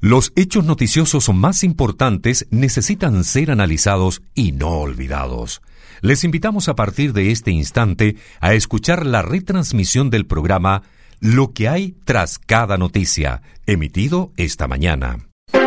Los hechos noticiosos más importantes necesitan ser analizados y no olvidados. Les invitamos a partir de este instante a escuchar la retransmisión del programa Lo que hay tras cada noticia, emitido esta mañana.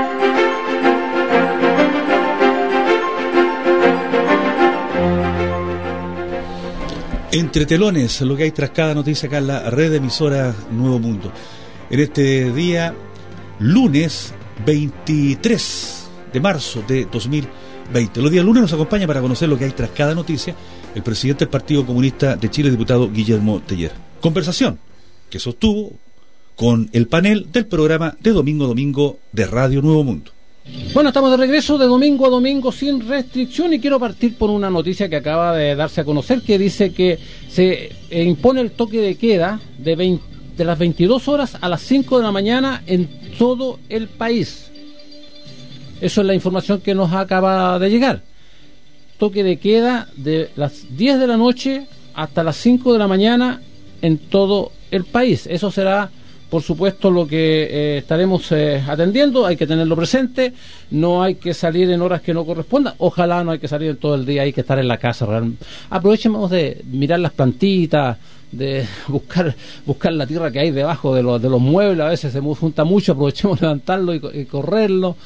Entre telones, lo que hay tras cada noticia acá en la red de emisoras Nuevo Mundo. En este día, lunes 23 de marzo de 2020. Los días lunes nos acompaña para conocer lo que hay tras cada noticia el presidente del Partido Comunista de Chile, diputado Guillermo Teller. Conversación que sostuvo con el panel del programa de Domingo a Domingo de Radio Nuevo Mundo. Bueno, estamos de regreso de domingo a domingo sin restricción y quiero partir por una noticia que acaba de darse a conocer que dice que se impone el toque de queda de las 22 horas a las 5 de la mañana en todo el país. Eso es la información que nos acaba de llegar. Toque de queda de las 10 de la noche hasta las 5 de la mañana en todo el país. Eso será, por supuesto, lo que estaremos atendiendo. Hay que tenerlo presente. No hay que salir en horas que no correspondan. Ojalá no hay que salir todo el día. Hay que estar en la casa. Aprovechemos de mirar las plantitas, de buscar la tierra que hay debajo de los muebles. A veces se junta mucho. Aprovechemos de levantarlo y correrlo.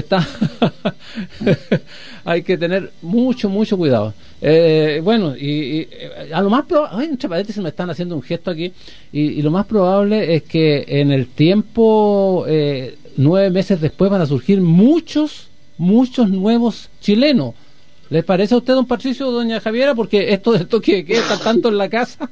Hay que tener mucho cuidado. Bueno, y a lo más probable, entre paréntesis me están haciendo un gesto aquí, y lo más probable es que en el tiempo, 9 meses después, van a surgir muchos nuevos chilenos. ¿Les parece a usted, don Patricio, doña Javiera? Porque esto del toque de queda está tanto en la casa.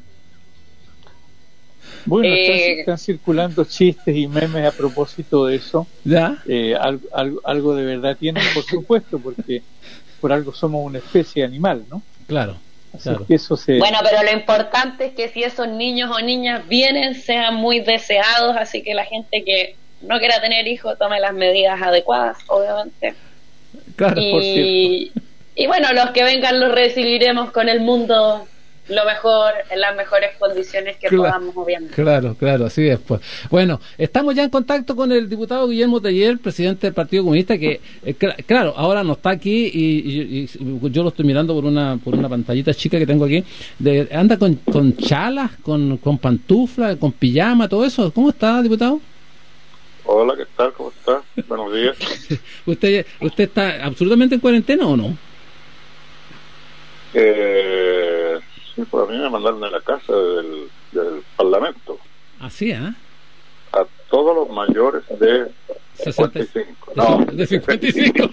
Bueno, están circulando chistes y memes a propósito de eso. ¿Ya? Algo de verdad tienen, por supuesto, porque por algo somos una especie animal, ¿no? Claro. Así que eso Bueno, pero lo importante es que si esos niños o niñas vienen, sean muy deseados, así que la gente que no quiera tener hijos tome las medidas adecuadas, obviamente. Claro, por cierto. Y bueno, los que vengan los recibiremos con el mundo lo mejor, en las mejores condiciones que podamos, obviamente. Claro, así es. Pues. Bueno, estamos ya en contacto con el diputado Guillermo Teller, presidente del Partido Comunista, que, claro, ahora no está aquí y yo lo estoy mirando por una pantallita chica que tengo aquí. Anda con chalas, con pantufla, con pijama, todo eso. ¿Cómo está, diputado? Hola, ¿qué tal? ¿Cómo está? Buenos días. ¿Usted está absolutamente en cuarentena o no? Sí, pues a mí me mandaron a la casa del Parlamento. ¿Así, ah? A todos los mayores de 55. No, de 55.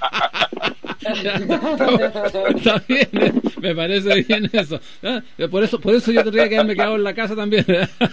Está bien, me parece bien eso. Por eso yo tendría que haberme quedado en la casa también.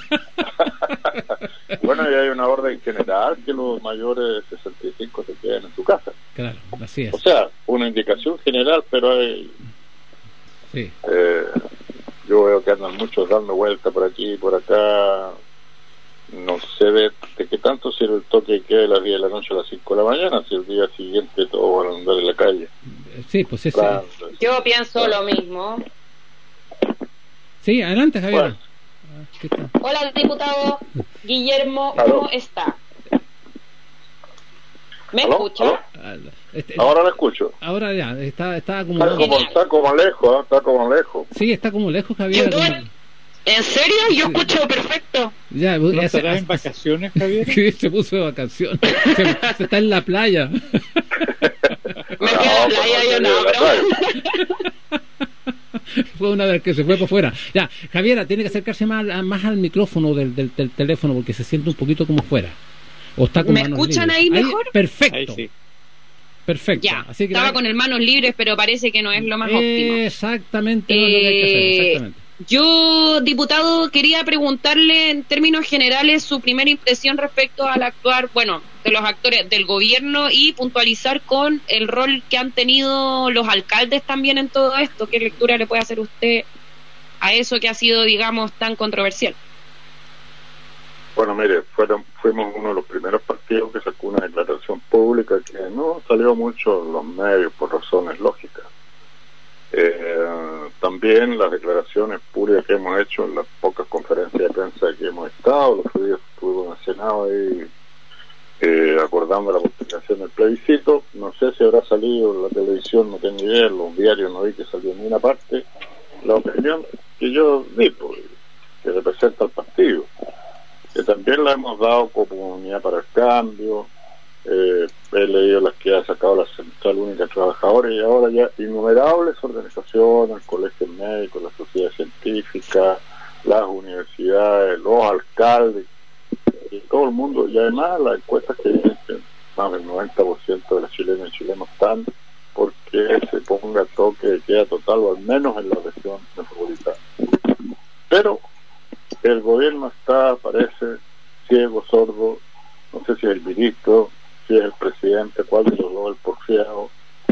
Bueno, y hay una orden general que los mayores de 65 se queden en su casa. Claro, así es. O sea, una indicación general, pero hay... Sí. Yo veo que andan muchos dando vuelta por aquí y por acá. No sé de qué tanto sirve el toque de queda de las 10 de la noche a las 5 de la mañana, si el día siguiente todos van a andar en la calle. Sí, pues sí. Yo pienso lo mismo. Sí, adelante, Javier. Bueno. Hola, diputado Guillermo, ¿cómo está? ¿Me escucha? Ahora lo escucho. Ahora ya, está como... Está como lejos. Sí, está como lejos, Javier. ¿En serio? Yo escucho perfecto. Ya, ¿No estará en vacaciones, Javier? Se puso de vacaciones. Se está en la playa. Me quedo en la playa, yo no, bro. Fue una vez que se fue por fuera. Ya, Javiera, tiene que acercarse más al micrófono del teléfono porque se siente un poquito como fuera. O está con ¿Me escuchan ahí mejor? Perfecto. Ahí sí. Perfecto. Ya, así que estaba con el manos libres, pero parece que no es lo más óptimo. Exactamente lo que hay que hacer, exactamente. Yo, diputado, quería preguntarle en términos generales su primera impresión respecto al actuar, de los actores del gobierno y puntualizar con el rol que han tenido los alcaldes también en todo esto. ¿Qué lectura le puede hacer usted a eso que ha sido, digamos, tan controversial? Bueno, mire, fuimos uno de los primeros partidos que sacó una declaración pública que no salió mucho en los medios por razones lógicas. También las declaraciones públicas que hemos hecho en las pocas conferencias de prensa que hemos estado, los días estuvimos en el Senado ahí acordando la postergación del plebiscito. No sé si habrá salido en la televisión, no tengo idea, en los diarios no vi que salió en ninguna parte la opinión que yo di, pues, que representa al partido, que también la hemos dado como Unidad para el Cambio. He leído las que ha sacado la Central Única de Trabajadores, y ahora ya innumerables organizaciones, colegios médicos, la sociedad científica, las universidades, los alcaldes, y todo el mundo. Y además las encuestas que dicen que más del 90% de las chilenas y chilenos están porque se ponga toque de queda total, o al menos en la región metropolitana. Pero el gobierno está, parece, ciego, sordo. No sé si es el ministro, si es el presidente, cuál de los dos, el porfiado,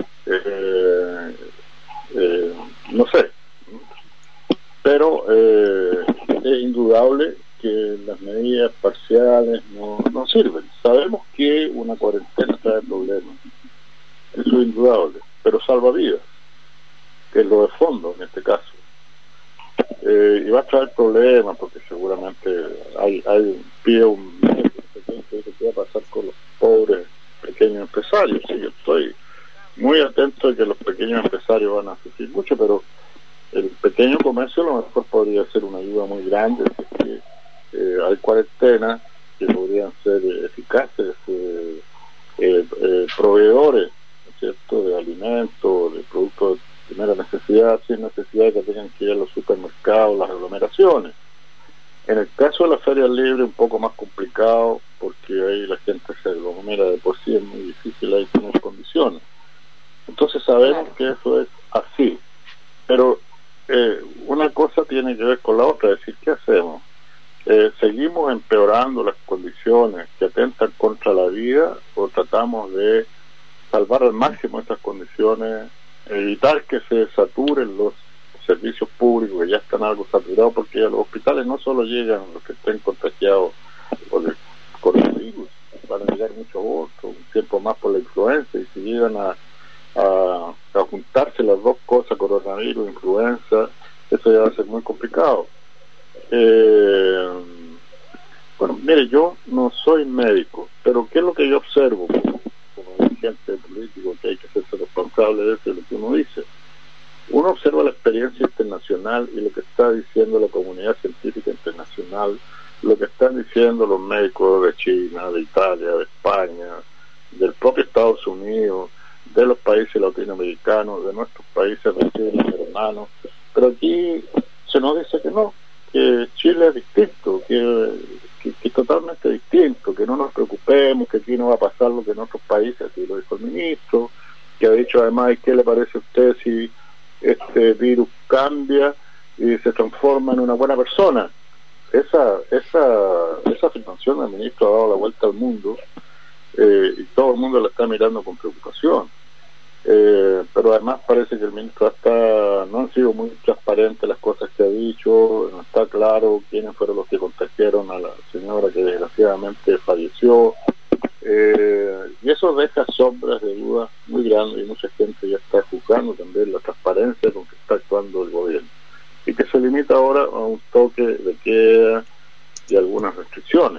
no sé. Pero es indudable que las medidas parciales no sirven. Sabemos que una cuarentena trae problemas, eso es indudable, pero salva vidas, que es lo de fondo en este caso. Y va a traer problemas porque seguramente hay un qué va a pasar con los pobres pequeños empresarios. Sí, yo estoy muy atento de que los pequeños empresarios van a sufrir mucho, pero el pequeño comercio a lo mejor podría ser una ayuda muy grande, porque hay cuarentenas que podrían ser eficaces, proveedores, ¿no es cierto?, de alimentos, de productos de primera necesidad, sin necesidad de que tengan que ir a los supermercados, las aglomeraciones. En el caso de las ferias libres, un poco más complicado, porque ahí la gente se aglomera de por sí, es muy difícil ahí tener condiciones. Entonces sabemos que eso es así, pero una cosa tiene que ver con la otra, es decir, ¿qué hacemos? ¿Seguimos empeorando las condiciones que atentan contra la vida, o tratamos de salvar al máximo estas condiciones, evitar que se saturen los servicios públicos que ya están algo saturados, porque a los hospitales no solo llegan los que estén contagiados por el coronavirus, van a llegar muchos otros, un tiempo más por la influenza, y si llegan a juntarse las dos cosas, coronavirus, influenza, eso ya va a ser muy complicado. Bueno, mire, yo no soy médico, pero ¿qué es lo que yo observo como dirigente político, que hay que hacerse responsable de eso, de lo que uno dice? Uno observa la experiencia internacional y lo que está diciendo la comunidad científica internacional, lo que están diciendo los médicos de China, de Italia, de España, del propio Estados Unidos, de los países latinoamericanos, de nuestros países vecinos, hermanos. Pero aquí se nos dice que no, que Chile es distinto, que es totalmente distinto, que no nos preocupemos, que aquí no va a pasar lo que en otros países, así lo dijo el ministro, que ha dicho además, ¿qué le parece a usted si este virus cambia y se transforma en una buena persona? Esa afirmación del ministro ha dado la vuelta al mundo, y todo el mundo la está mirando con preocupación. Pero además parece que el ministro no han sido muy transparentes las cosas que ha dicho, no está claro quiénes fueron los que contagiaron a la señora que desgraciadamente falleció, y eso deja sombras de duda muy grandes, y mucha gente ya está juzgando también la transparencia con que está actuando el gobierno, y que se limita ahora a un toque de queda y algunas restricciones.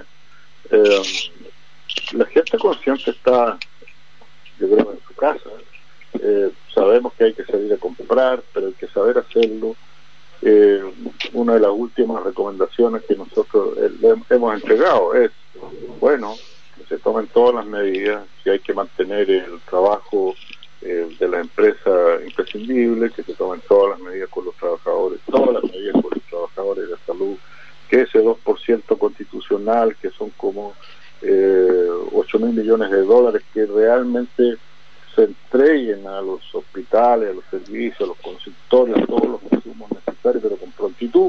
La gente consciente está, yo creo, en su casa. Sabemos que hay que salir a comprar, pero hay que saber hacerlo. Una de las últimas recomendaciones que nosotros hemos entregado es, bueno, que se tomen todas las medidas, si hay que mantener el trabajo de la empresa imprescindible, que se tomen todas las medidas con los trabajadores, todas las medidas con los trabajadores de salud, que ese 2% constitucional, que son como 8.000 millones de dólares, que realmente se entreguen a los hospitales, a los servicios, a los consultorios, a todos los insumos necesarios, pero con prontitud,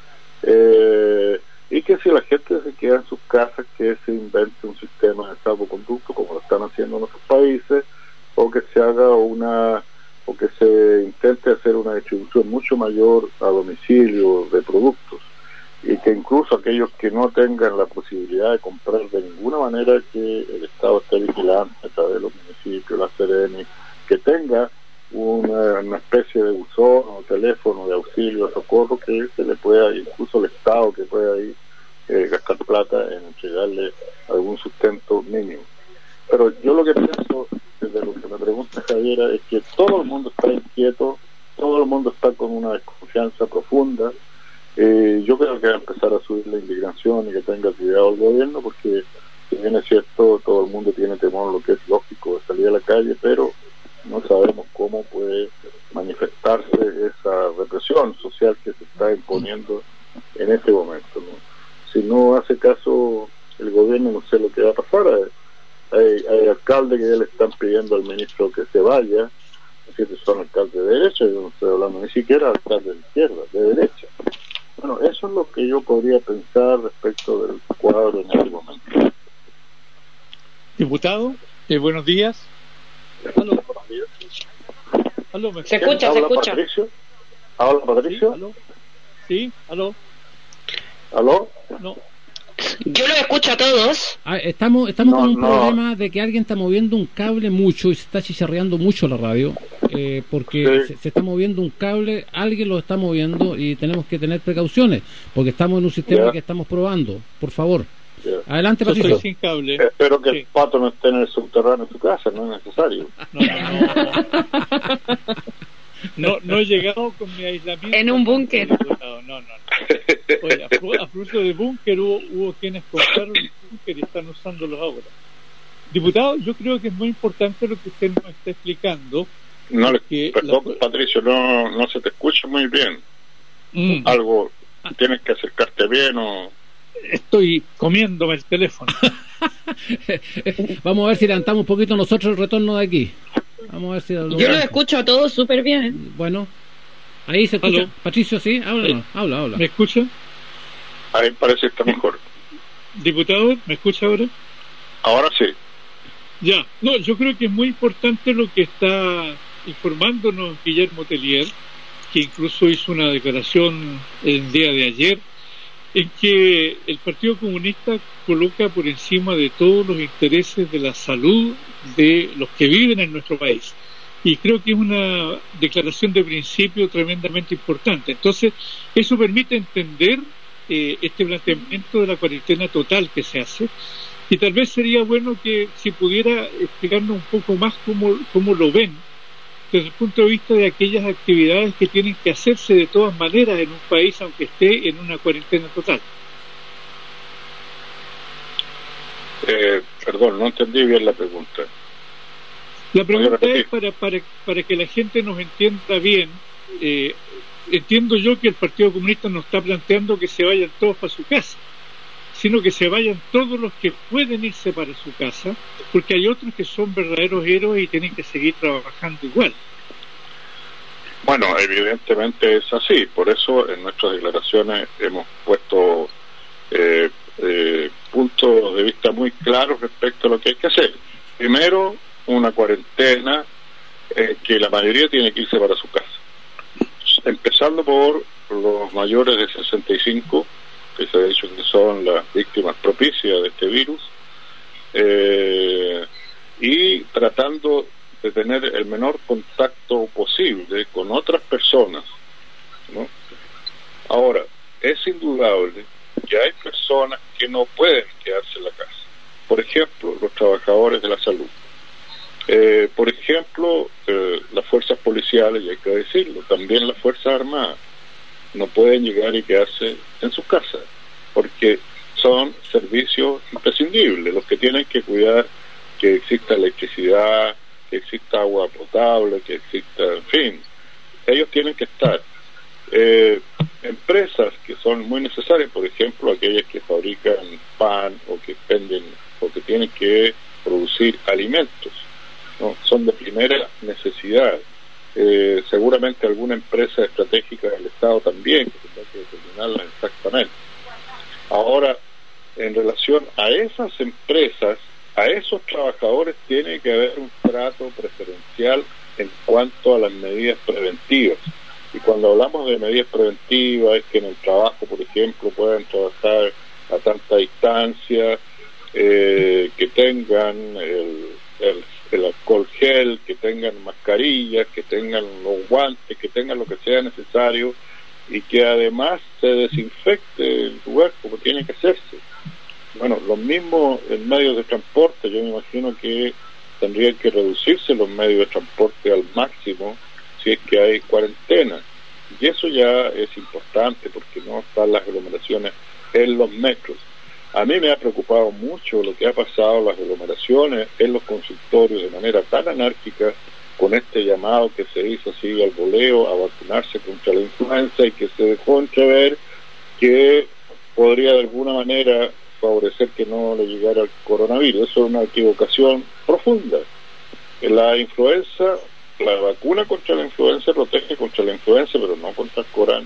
y que si la gente se queda en sus casas, que se invente un sistema de salvoconducto como lo están haciendo en otros países, o que se haga o que se intente hacer una distribución mucho mayor a domicilio de productos, y que incluso aquellos que no tengan la posibilidad de comprar de ninguna manera, que el Estado esté vigilante a través de los municipios, la Sereni, que tenga una especie de buzón o teléfono de auxilio, de socorro, que se le pueda, incluso el Estado, que pueda ir gastar plata en entregarle algún sustento mínimo. Pero yo lo que pienso, desde lo que me pregunta Javiera, es que todo el mundo está inquieto, todo el mundo está con una desconfianza profunda. Yo creo que va a empezar a subir la indignación y que tenga cuidado el gobierno, porque si bien es cierto, todo el mundo tiene temor, lo que es lógico, de salir a la calle, pero no sabemos cómo puede manifestarse esa represión social que se está imponiendo en este momento, ¿no? Si no hace caso el gobierno, no sé lo que va a pasar. Hay alcaldes que ya le están pidiendo al ministro que se vaya, así que son alcaldes de derecha, yo no estoy hablando ni siquiera de alcaldes de izquierda, de derecha. Bueno, eso es lo que yo podría pensar respecto del cuadro en este momento. Diputado, buenos días. Aló. Buenos días. Aló, ¿me Se escucha, se escucha. Patricio? ¿Habla Patricio? ¿Sí? ¿Aló? ¿Sí? ¿Aló? ¿Aló? No. Yo los escucho a todos. Estamos con un problema de que alguien está moviendo un cable mucho y se está chicharreando mucho la radio, porque sí. se está moviendo un cable, alguien lo está moviendo y tenemos que tener precauciones, porque estamos en un sistema que estamos probando. Por favor. Adelante, Yo Patricio. estoy sin cable. Espero que el pato no esté en el subterráneo de tu casa, no es necesario. No he llegado con mi aislamiento. En un búnker. No. Oye, a fruto de búnker hubo quienes compraron el búnker y están usándolos ahora. Diputado, yo creo que es muy importante lo que usted nos está explicando. Perdón, Patricio, no se te escucha muy bien. Algo, tienes que acercarte bien o... Estoy comiéndome el teléfono. Vamos a ver si levantamos un poquito nosotros el retorno de aquí. Vamos a ver si yo lo escucho a todos súper bien. Bueno, ahí se escucha. ¿Aló? Patricio, ¿sí? Habla. ¿Me escucha? Ahí parece que está mejor. Diputado, ¿me escucha ahora? Ahora sí. Ya, no, yo creo que es muy importante lo que está informándonos Guillermo Tellier, que incluso hizo una declaración el día de ayer, en que el Partido Comunista coloca por encima de todos los intereses de la salud de los que viven en nuestro país. Y creo que es una declaración de principio tremendamente importante. Entonces, eso permite entender este planteamiento de la cuarentena total que se hace. Y tal vez sería bueno que si pudiera explicarnos un poco más cómo lo ven desde el punto de vista de aquellas actividades que tienen que hacerse de todas maneras en un país aunque esté en una cuarentena total. Perdón, no entendí bien la pregunta. La pregunta es para que la gente nos entienda bien. Entiendo yo que el Partido Comunista no está planteando que se vayan todos para su casa, sino que se vayan todos los que pueden irse para su casa, porque hay otros que son verdaderos héroes y tienen que seguir trabajando igual. Bueno, evidentemente es así, por eso en nuestras declaraciones hemos puesto puntos de vista muy claros respecto a lo que hay que hacer. Primero, una cuarentena que la mayoría tiene que irse para su casa, empezando por los mayores de 65, que se ha dicho que son las víctimas propicias de este virus, y tratando de tener el menor contacto posible con otras personas, ¿no? Ahora, es indudable que hay personas que no pueden quedarse en la casa. Por ejemplo, los trabajadores de la salud. Por ejemplo, las fuerzas policiales, y hay que decirlo, también las fuerzas armadas, no pueden llegar y quedarse en sus casas, porque son servicios imprescindibles, los que tienen que cuidar que exista electricidad, que exista agua potable, que exista, en fin, ellos tienen que estar. Empresas que son muy necesarias, por ejemplo, aquellas que fabrican pan o que venden o que tienen que producir alimentos, ¿no? Son de primera necesidad. Seguramente alguna empresa estratégica del Estado también, que tendrá que determinarla exactamente. Ahora, en relación a esas empresas, a esos trabajadores tiene que haber un trato preferencial en cuanto a las medidas preventivas. Y cuando hablamos de medidas preventivas es que en el trabajo, por ejemplo, puedan trabajar a tanta distancia, que tengan el alcohol gel, que tengan mascarillas, que tengan los guantes, que tengan lo que sea necesario y que además se desinfecte el lugar como tiene que hacerse. Bueno, lo mismo en medios de transporte. Yo me imagino que tendrían que reducirse los medios de transporte al máximo si es que hay cuarentena. Y eso ya es importante porque no están las aglomeraciones en los metros. A mí me ha preocupado mucho lo que ha pasado, las aglomeraciones en los consultorios de manera tan anárquica, con este llamado que se hizo así al voleo a vacunarse contra la influenza y que se dejó entrever que podría de alguna manera favorecer que no le llegara el coronavirus. Eso es una equivocación profunda. En la influenza, la vacuna contra la influenza protege contra la influenza, pero no contra el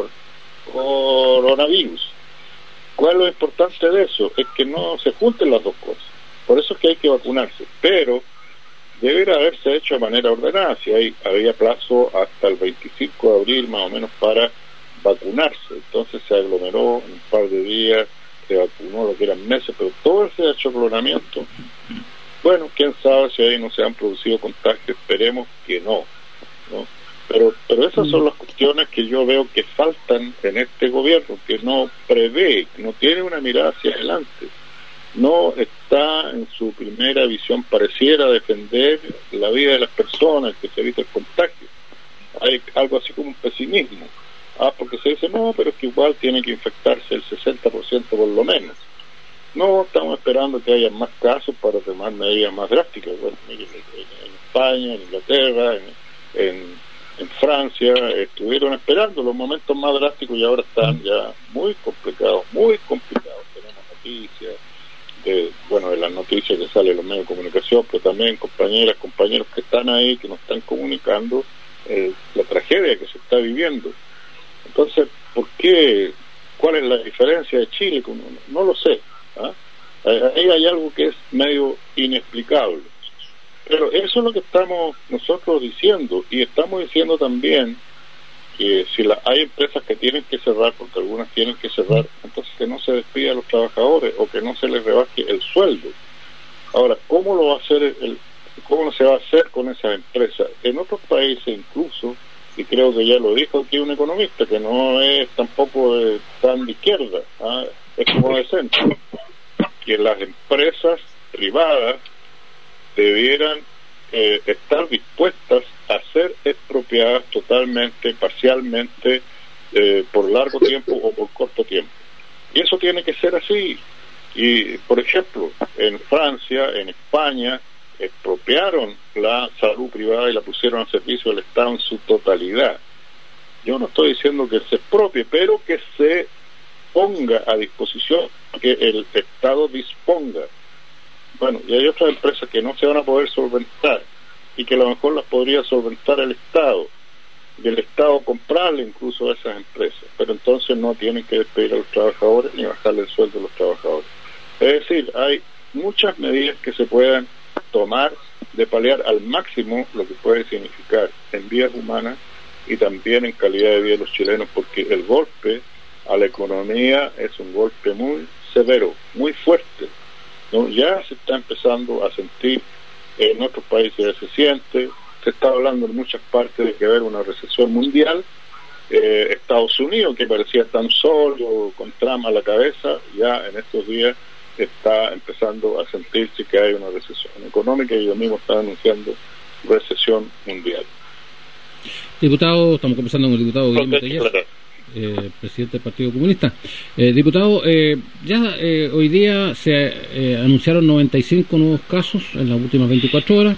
coronavirus. ¿Cuál es lo importante de eso? Es que no se junten las dos cosas. Por eso es que hay que vacunarse, pero debería haberse hecho de manera ordenada. Si había plazo hasta el 25 de abril más o menos para vacunarse, entonces se aglomeró en un par de días, se vacunó lo que eran meses, pero todo ese achoclonamiento, bueno, quién sabe si ahí no se han producido contagios, esperemos que no, ¿no? Pero esas son las cuestiones que yo veo que faltan en este gobierno, que no prevé, que no tiene una mirada hacia adelante, no está en su primera visión, pareciera defender la vida de las personas, que se evite el contagio. Hay algo así como un pesimismo, porque se dice, no, pero es que igual tiene que infectarse el 60% por lo menos. No, estamos esperando que haya más casos para tomar medidas más drásticas. Bueno, en España, en Inglaterra, en Francia, estuvieron esperando los momentos más drásticos y ahora están ya muy complicados. Tenemos noticias, de las noticias que salen en los medios de comunicación, pero también compañeros que están ahí, que nos están comunicando la tragedia que se está viviendo. Entonces, ¿por qué? ¿Cuál es la diferencia de Chile? No lo sé. Ahí hay algo que es medio inexplicable. Pero eso es lo que estamos nosotros diciendo, y estamos diciendo también que si hay empresas que tienen que cerrar, porque algunas tienen que cerrar, entonces que no se despida a los trabajadores o que no se les rebaje el sueldo. Ahora, ¿cómo se va a hacer con esas empresas? En otros países incluso, y creo que ya lo dijo aquí un economista, que no es tampoco tan de izquierda, es como de centro, que las empresas privadas debieran estar dispuestas a ser expropiadas totalmente, parcialmente, por largo tiempo o por corto tiempo. Y eso tiene que ser así. Y, por ejemplo, en Francia, en España, expropiaron la salud privada y la pusieron al servicio del Estado en su totalidad. Yo no estoy diciendo que se expropie, pero que se ponga a disposición, que el Estado disponga. Bueno, y hay otras empresas que no se van a poder solventar y que a lo mejor las podría solventar el Estado, y el Estado comprarle incluso a esas empresas, pero entonces no tienen que despedir a los trabajadores ni bajarle el sueldo a los trabajadores. Es decir, hay muchas medidas que se puedan tomar de paliar al máximo lo que puede significar en vidas humanas y también en calidad de vida de los chilenos, porque el golpe a la economía es un golpe muy severo, muy fuerte, ¿no? Ya se está empezando a sentir, en otros países ya se siente, se está hablando en muchas partes de que va a haber una recesión mundial. Estados Unidos, que parecía tan solo, con Trump a la cabeza, ya en estos días está empezando a sentirse que hay una recesión económica y ellos mismos están anunciando recesión mundial. Diputado, estamos conversando con el diputado Guillermo Teller, presidente del Partido Comunista. Diputado, hoy día se anunciaron 95 nuevos casos en las últimas 24 horas,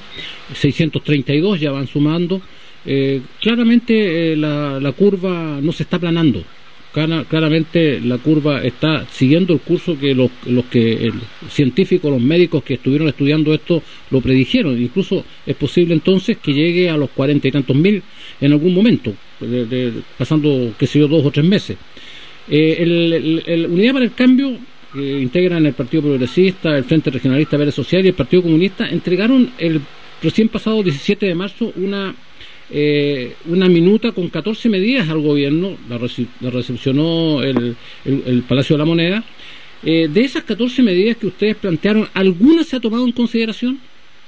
632 ya van sumando. Claramente la curva no se está aplanando. Claramente la curva está siguiendo el curso que los científicos, los médicos que estuvieron estudiando esto lo predijeron. Incluso es posible entonces que llegue a los 40 y tantos mil en algún momento, pasando, 2 o 3 meses. Unidad para el Cambio, que integran el Partido Progresista, el Frente Regionalista Verde Social y el Partido Comunista, entregaron el recién pasado 17 de marzo una minuta con 14 medidas al gobierno. La recepcionó el Palacio de la Moneda. De esas 14 medidas que ustedes plantearon, ¿alguna se ha tomado en consideración?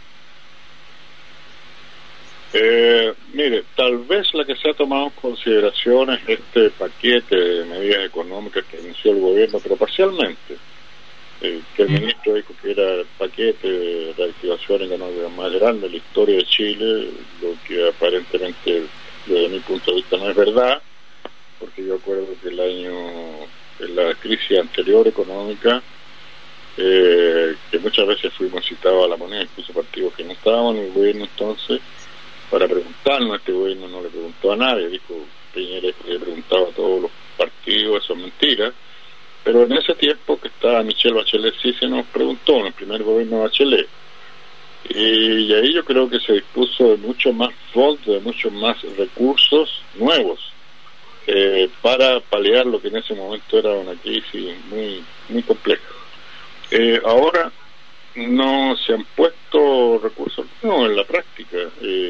Mire, tal vez la que se ha tomado en consideración es este paquete de medidas económicas que anunció el gobierno, pero parcialmente. que el ministro dijo que era el paquete de reactivación económica más grande de la historia de Chile, lo que aparentemente desde mi punto de vista no es verdad, porque yo acuerdo que en la crisis anterior económica, que muchas veces fuimos citados a la moneda, incluso partidos que no estábamos en el gobierno entonces, para preguntarnos. Este gobierno no le preguntó a nadie, dijo Piñera que le preguntaba a todos los partidos, eso es mentira. Pero en ese tiempo que estaba Michelle Bachelet sí se nos preguntó, en el primer gobierno de Bachelet. Y ahí yo creo que se dispuso de mucho más fondos, de muchos más recursos nuevos, para paliar lo que en ese momento era una crisis muy, muy compleja. Ahora no se han puesto recursos nuevos en la práctica.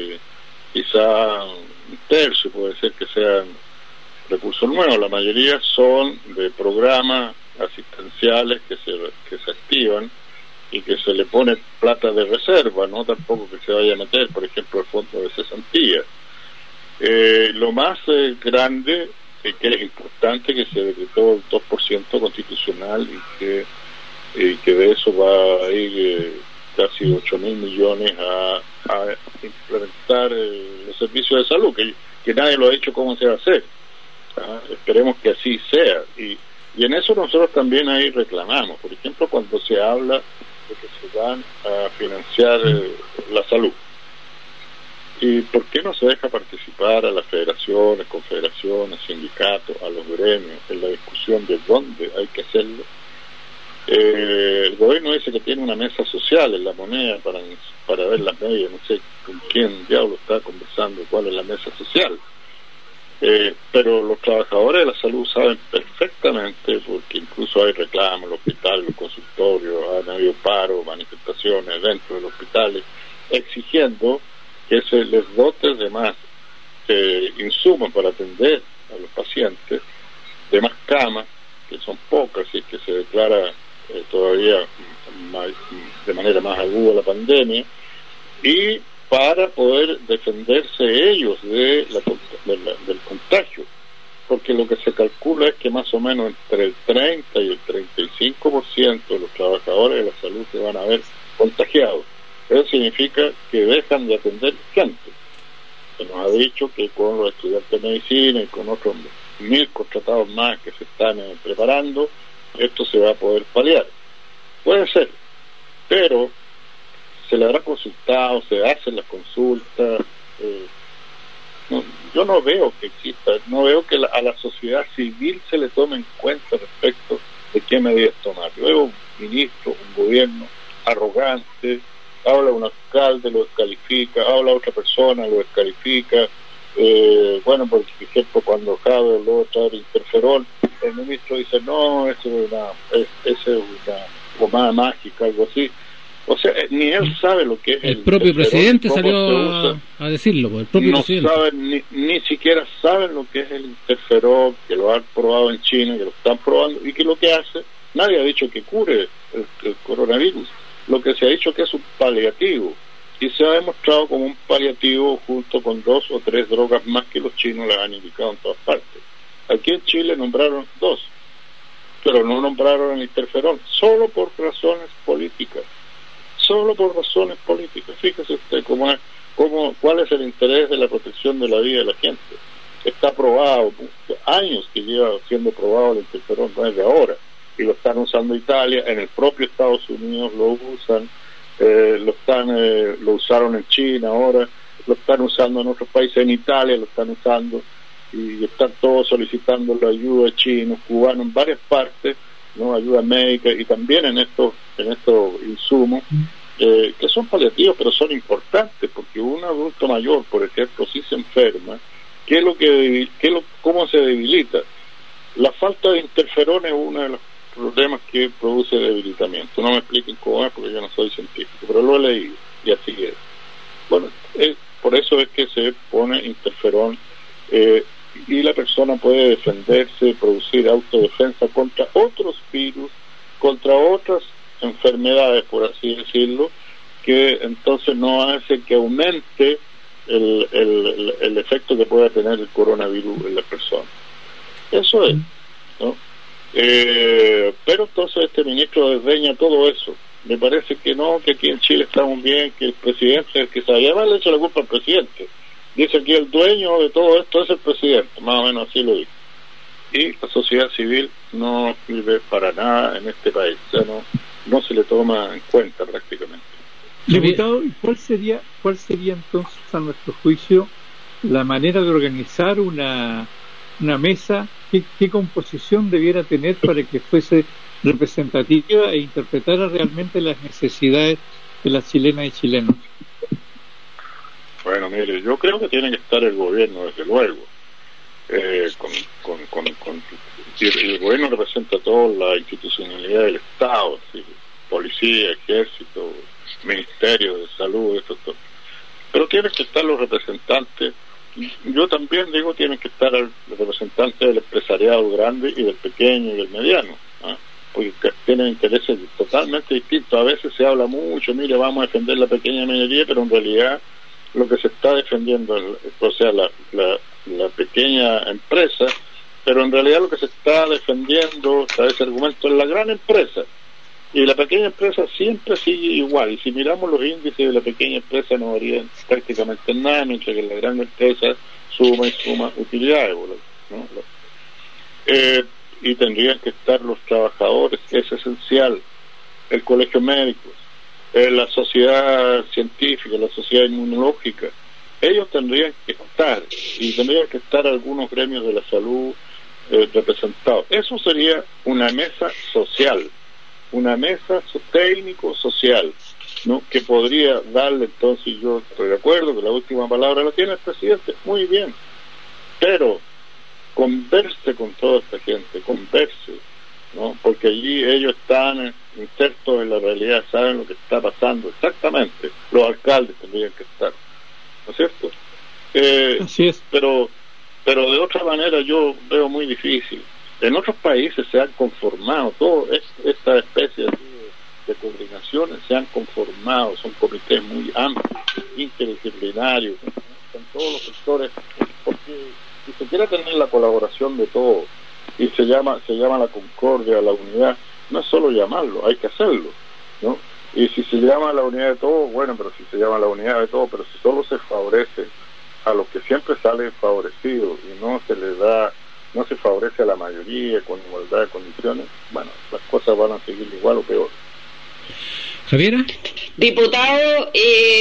Quizá un tercio puede ser que sean recursos nuevos. La mayoría son de programas asistenciales que se activan y que se le pone plata de reserva, no tampoco que se vaya a meter, por ejemplo, el fondo de cesantía. Lo más grande, que es importante, que se decretó el 2% constitucional y que de eso va a ir casi 8.000 millones a implementar los servicios de salud, que nadie lo ha dicho cómo se va a hacer. Esperemos que así sea, y en eso nosotros también ahí reclamamos, por ejemplo, cuando se habla de que se van a financiar la salud, y por qué no se deja participar a las federaciones, confederaciones, sindicatos, a los gremios en la discusión de dónde hay que hacerlo. El gobierno dice que tiene una mesa social en la moneda para ver las medidas, no sé con quién diablo está conversando, cuál es la mesa social. Pero los trabajadores de la salud saben perfectamente, porque incluso hay reclamos en los hospitales, los consultorios, han habido paros, manifestaciones dentro de los hospitales, exigiendo que se les dote de más insumos para atender a los pacientes, de más camas, que son pocas y que se declara todavía de manera más aguda la pandemia, y para poder defenderse ellos del contagio, porque lo que se calcula es que más o menos entre el 30 y el 35% de los trabajadores de la salud se van a ver contagiados. Eso significa que dejan de atender gente. Se nos ha dicho que con los estudiantes de medicina y con otros 1.000 contratados más que se están preparando, esto se va a poder paliar. Puede ser, pero se le habrá consultado, se hacen las consultas. Yo no veo que exista, no veo que a la sociedad civil se le tome en cuenta respecto de qué medidas tomar. Yo veo un ministro, un gobierno arrogante, habla un alcalde, lo descalifica, habla otra persona, lo descalifica. Bueno, por ejemplo, cuando Javier luego trae interferón, el ministro dice, no, eso es una pomada mágica, algo así. O sea, ni él sabe lo que es el propio presidente salió a decirlo, pues, el propio presidente. Saben, ni siquiera saben lo que es el interferón, que lo han probado en China, que lo están probando, y que lo que hace, nadie ha dicho que cure el coronavirus, lo que se ha dicho que es un paliativo, y se ha demostrado como un paliativo junto con 2 o 3 drogas más que los chinos las han indicado en todas partes. Aquí en Chile nombraron 2, pero no nombraron el interferón, solo por razones políticas. Solo por razones políticas. Fíjese usted cuál es el interés de la protección de la vida de la gente. Está probado, años que lleva siendo probado el interferón, no es de ahora, y lo están usando Italia, en el propio Estados Unidos lo usan, lo usaron en China ahora, lo están usando en otros países, en Italia lo están usando, y están todos solicitando la ayuda de chinos, cubanos, en varias partes, ¿no? Ayuda médica, y también en estos insumos que son paliativos, pero son importantes, porque un adulto mayor, por ejemplo, si se enferma, ¿cómo se debilita? La falta de interferón es uno de los problemas que produce debilitamiento. No me expliquen cómo es, porque yo no soy científico, pero lo he leído, y así es. Bueno, por eso es que se pone interferón, y la persona puede defenderse, producir autodefensa contra otros virus, contra otras enfermedades, por así decirlo, que entonces no hace que aumente el efecto que pueda tener el coronavirus en la persona. Eso es, ¿no? Pero entonces este ministro desdeña todo eso. Me parece que no, que aquí en Chile estamos bien, que el presidente es el que sabe. Además le echa la culpa al presidente. Dice aquí el dueño de todo esto es el presidente, más o menos así lo dice. Y la sociedad civil no sirve para nada en este país, o sea, no se le toma en cuenta prácticamente. Diputado, ¿cuál sería entonces, a nuestro juicio, la manera de organizar una mesa? ¿Qué composición debiera tener para que fuese representativa e interpretara realmente las necesidades de las chilenas y chilenos? Bueno, mire, yo creo que tiene que estar el gobierno, desde luego. Y el gobierno representa toda la institucionalidad del Estado, ¿sí? Policía, ejército, ministerio de salud, esto, todo. Pero tienen que estar los representantes. Yo también digo, tienen que estar los representantes del empresariado grande y del pequeño y del mediano, ¿ah? Porque tienen intereses totalmente distintos. A veces se habla mucho, mire, vamos a defender la pequeña minería, pero en realidad lo que se está defendiendo es, o sea, la pequeña empresa, pero en realidad lo que se está defendiendo, a ese argumento, es la gran empresa. Y la pequeña empresa siempre sigue igual, y si miramos los índices de la pequeña empresa no varían prácticamente nada, mientras que la gran empresa suma utilidades, ¿no? Y tendrían que estar los trabajadores, es esencial, el colegio médico, la sociedad científica, la sociedad inmunológica. Ellos tendrían que estar, y tendrían que estar algunos gremios de la salud representados. Eso sería una mesa social, una mesa técnico-social, ¿no? Que podría darle, entonces, yo estoy de acuerdo que la última palabra la tiene el presidente, muy bien, pero converse con toda esta gente, converse, ¿no? Porque allí ellos están insertos en la realidad, saben lo que está pasando exactamente. Los alcaldes tendrían que estar, ¿no es cierto? Así es. Pero de otra manera yo veo muy difícil. En otros países se han conformado, toda esta especie de coordinaciones se han conformado, son comités muy amplios, interdisciplinarios, con todos los sectores, porque si se quiere tener la colaboración de todos, y se llama la concordia, la unidad, no es solo llamarlo, hay que hacerlo, ¿no? Y si se llama la unidad de todos, bueno, pero si se llama la unidad de todos, pero si solo se favorece a los que siempre salen favorecidos y no se favorece a la mayoría con igualdad de condiciones, bueno, las cosas van a seguir igual o peor. Javiera. Diputado,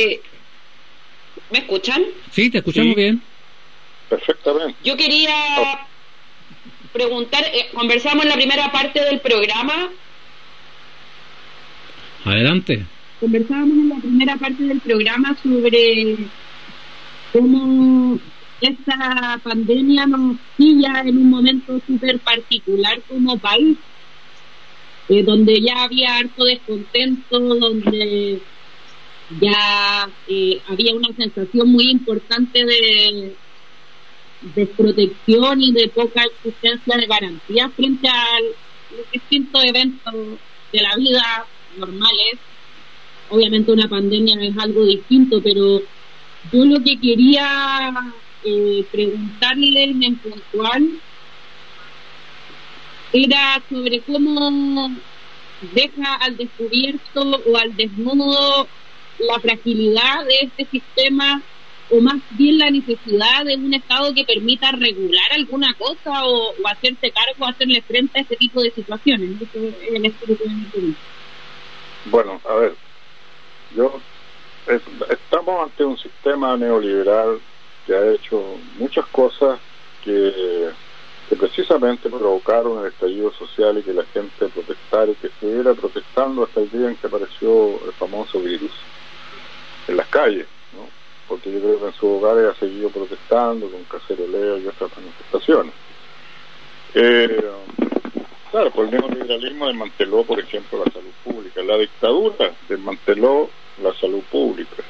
¿me escuchan? Sí, te escuchamos bien. Perfectamente. Yo quería preguntar, conversamos en la primera parte del programa. Adelante. Conversábamos en la primera parte del programa sobre cómo esta pandemia nos pilla en un momento súper particular como país, donde ya había harto descontento, donde ya había una sensación muy importante de desprotección y de poca existencia de garantía frente a los distintos eventos de la vida normales. Obviamente una pandemia es algo distinto, pero yo lo que quería preguntarle en puntual era sobre cómo deja al descubierto o al desnudo la fragilidad de este sistema, o más bien la necesidad de un Estado que permita regular alguna cosa o hacerse cargo, hacerle frente a este tipo de situaciones. Eso es el espíritu de mi pregunta. Bueno, a ver, estamos ante un sistema neoliberal que ha hecho muchas cosas que precisamente provocaron el estallido social y que la gente protestara y que estuviera protestando hasta el día en que apareció el famoso virus en las calles, ¿no? Porque yo creo que en sus hogares ha seguido protestando con caceroleo y otras manifestaciones. Claro, pues el neoliberalismo desmanteló, por ejemplo, la salud pública. La dictadura desmanteló la salud pública.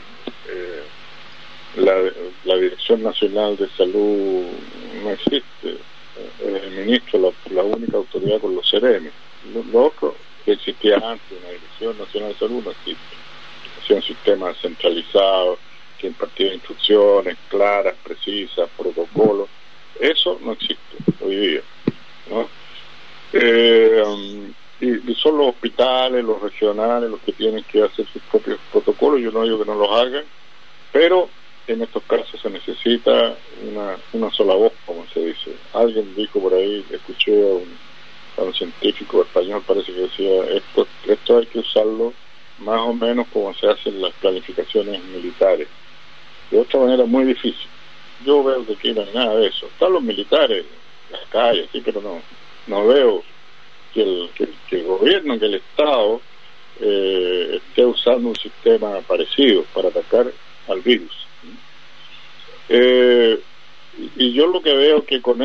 La Dirección Nacional de Salud no existe. El ministro, la única autoridad con los CEREMI. Lo otro que existía antes, una Dirección Nacional de Salud, no existe. Es un sistema centralizado que impartía instrucciones claras, precisas, protocolos. Eso no existe hoy día, ¿no? Y son los hospitales, los regionales, los que tienen que hacer sus propios protocolos. Yo no digo que no los hagan, pero en estos casos se necesita una sola voz, como se dice. Alguien dijo por ahí, escuché a un científico español, parece que decía, esto hay que usarlo más o menos como se hacen las planificaciones militares. De otra manera muy difícil. Yo veo que aquí no hay nada de eso. Están los militares, las calles, sí, pero no veo que el gobierno, que el Estado esté usando un sistema parecido para atacar al virus. Y yo lo que veo que con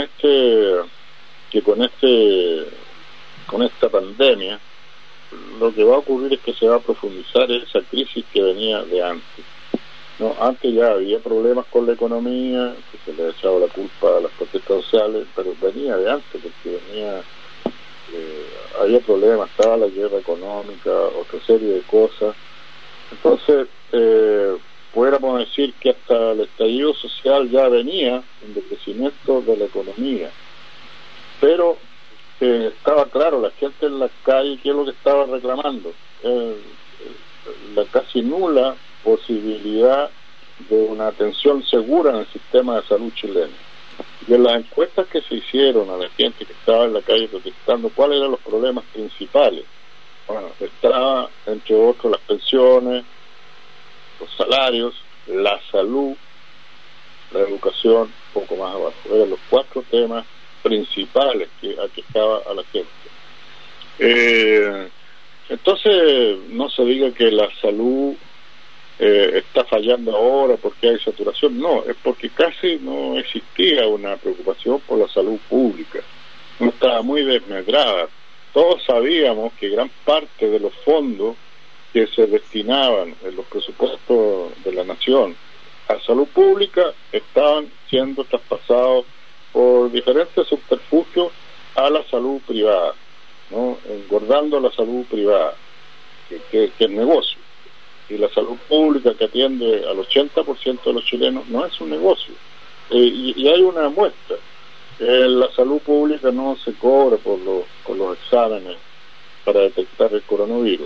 esta pandemia lo que va a ocurrir es que se va a profundizar esa crisis que venía de antes. No, antes ya había problemas con la economía, que se le ha echado la culpa a las protestas sociales, pero venía de antes, porque había problemas, estaba la guerra económica, otra serie de cosas. Entonces, pudiéramos decir que hasta el estallido social ya venía un decrecimiento de la economía, pero estaba claro, la gente en la calle, ¿qué es lo que estaba reclamando? La casi nula posibilidad de una atención segura en el sistema de salud chileno. Y en las encuestas que se hicieron a la gente que estaba en la calle protestando, ¿cuáles eran los problemas principales? Bueno, estaba entre otros las pensiones, los salarios, la salud, la educación, un poco más abajo. Eran los 4 temas principales que aquejaba a la gente. Entonces, no se diga que la salud está fallando ahora porque hay saturación. No, es porque casi no existía una preocupación por la salud pública. No estaba muy desmedrada. Todos sabíamos que gran parte de los fondos que se destinaban en los presupuestos de la nación a salud pública estaban siendo traspasados por diferentes subterfugios a la salud privada, ¿no? Engordando la salud privada, que es negocio. Y la salud pública, que atiende al 80% de los chilenos, no es un negocio. Y hay una muestra. La salud pública no se cobra con los exámenes para detectar el coronavirus.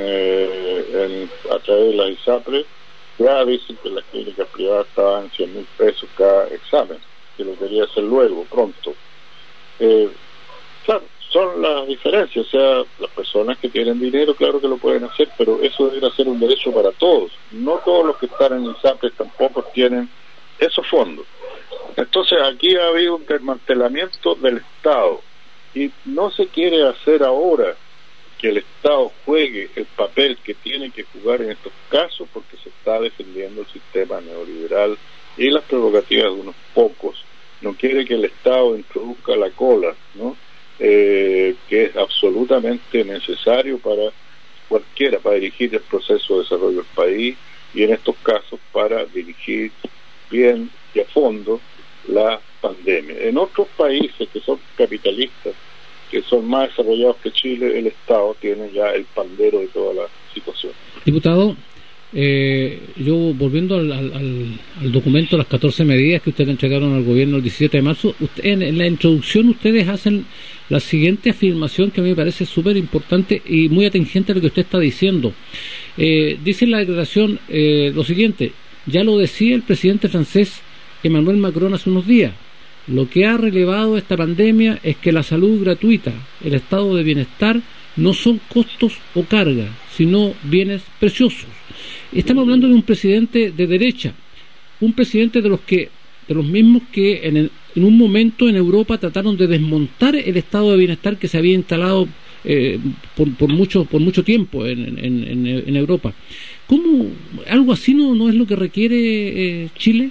A través de las ISAPRE ya dicen que las clínicas privadas estaban 100.000 pesos cada examen, que lo quería hacer luego, pronto. Claro, son las diferencias. O sea, las personas que tienen dinero, claro que lo pueden hacer, pero eso debería ser un derecho para todos. No todos los que están en ISAPRE tampoco tienen esos fondos. Entonces aquí ha habido un desmantelamiento del Estado y no se quiere hacer ahora que el Estado juegue el papel que tiene que jugar en estos casos, porque se está defendiendo el sistema neoliberal y las prerrogativas de unos pocos. No quiere que el Estado introduzca la cola, ¿no? Que es absolutamente necesario para cualquiera, para dirigir el proceso de desarrollo del país, y en estos casos para dirigir bien y a fondo la pandemia. En otros países que son capitalistas, que son más desarrollados que Chile, el Estado tiene ya el pandero de toda la situación. Diputado, yo volviendo al documento, las 14 medidas que ustedes entregaron al gobierno el 17 de marzo, en la introducción ustedes hacen la siguiente afirmación que a mí me parece súper importante y muy atingente a lo que usted está diciendo. Dice en la declaración lo siguiente: ya lo decía el presidente francés Emmanuel Macron hace unos días, lo que ha relevado esta pandemia es que la salud gratuita, el estado de bienestar, no son costos o cargas, sino bienes preciosos. Estamos hablando de un presidente de derecha, un presidente de los mismos que en un momento en Europa trataron de desmontar el estado de bienestar que se había instalado por mucho tiempo en Europa. ¿Cómo algo así no es lo que requiere Chile?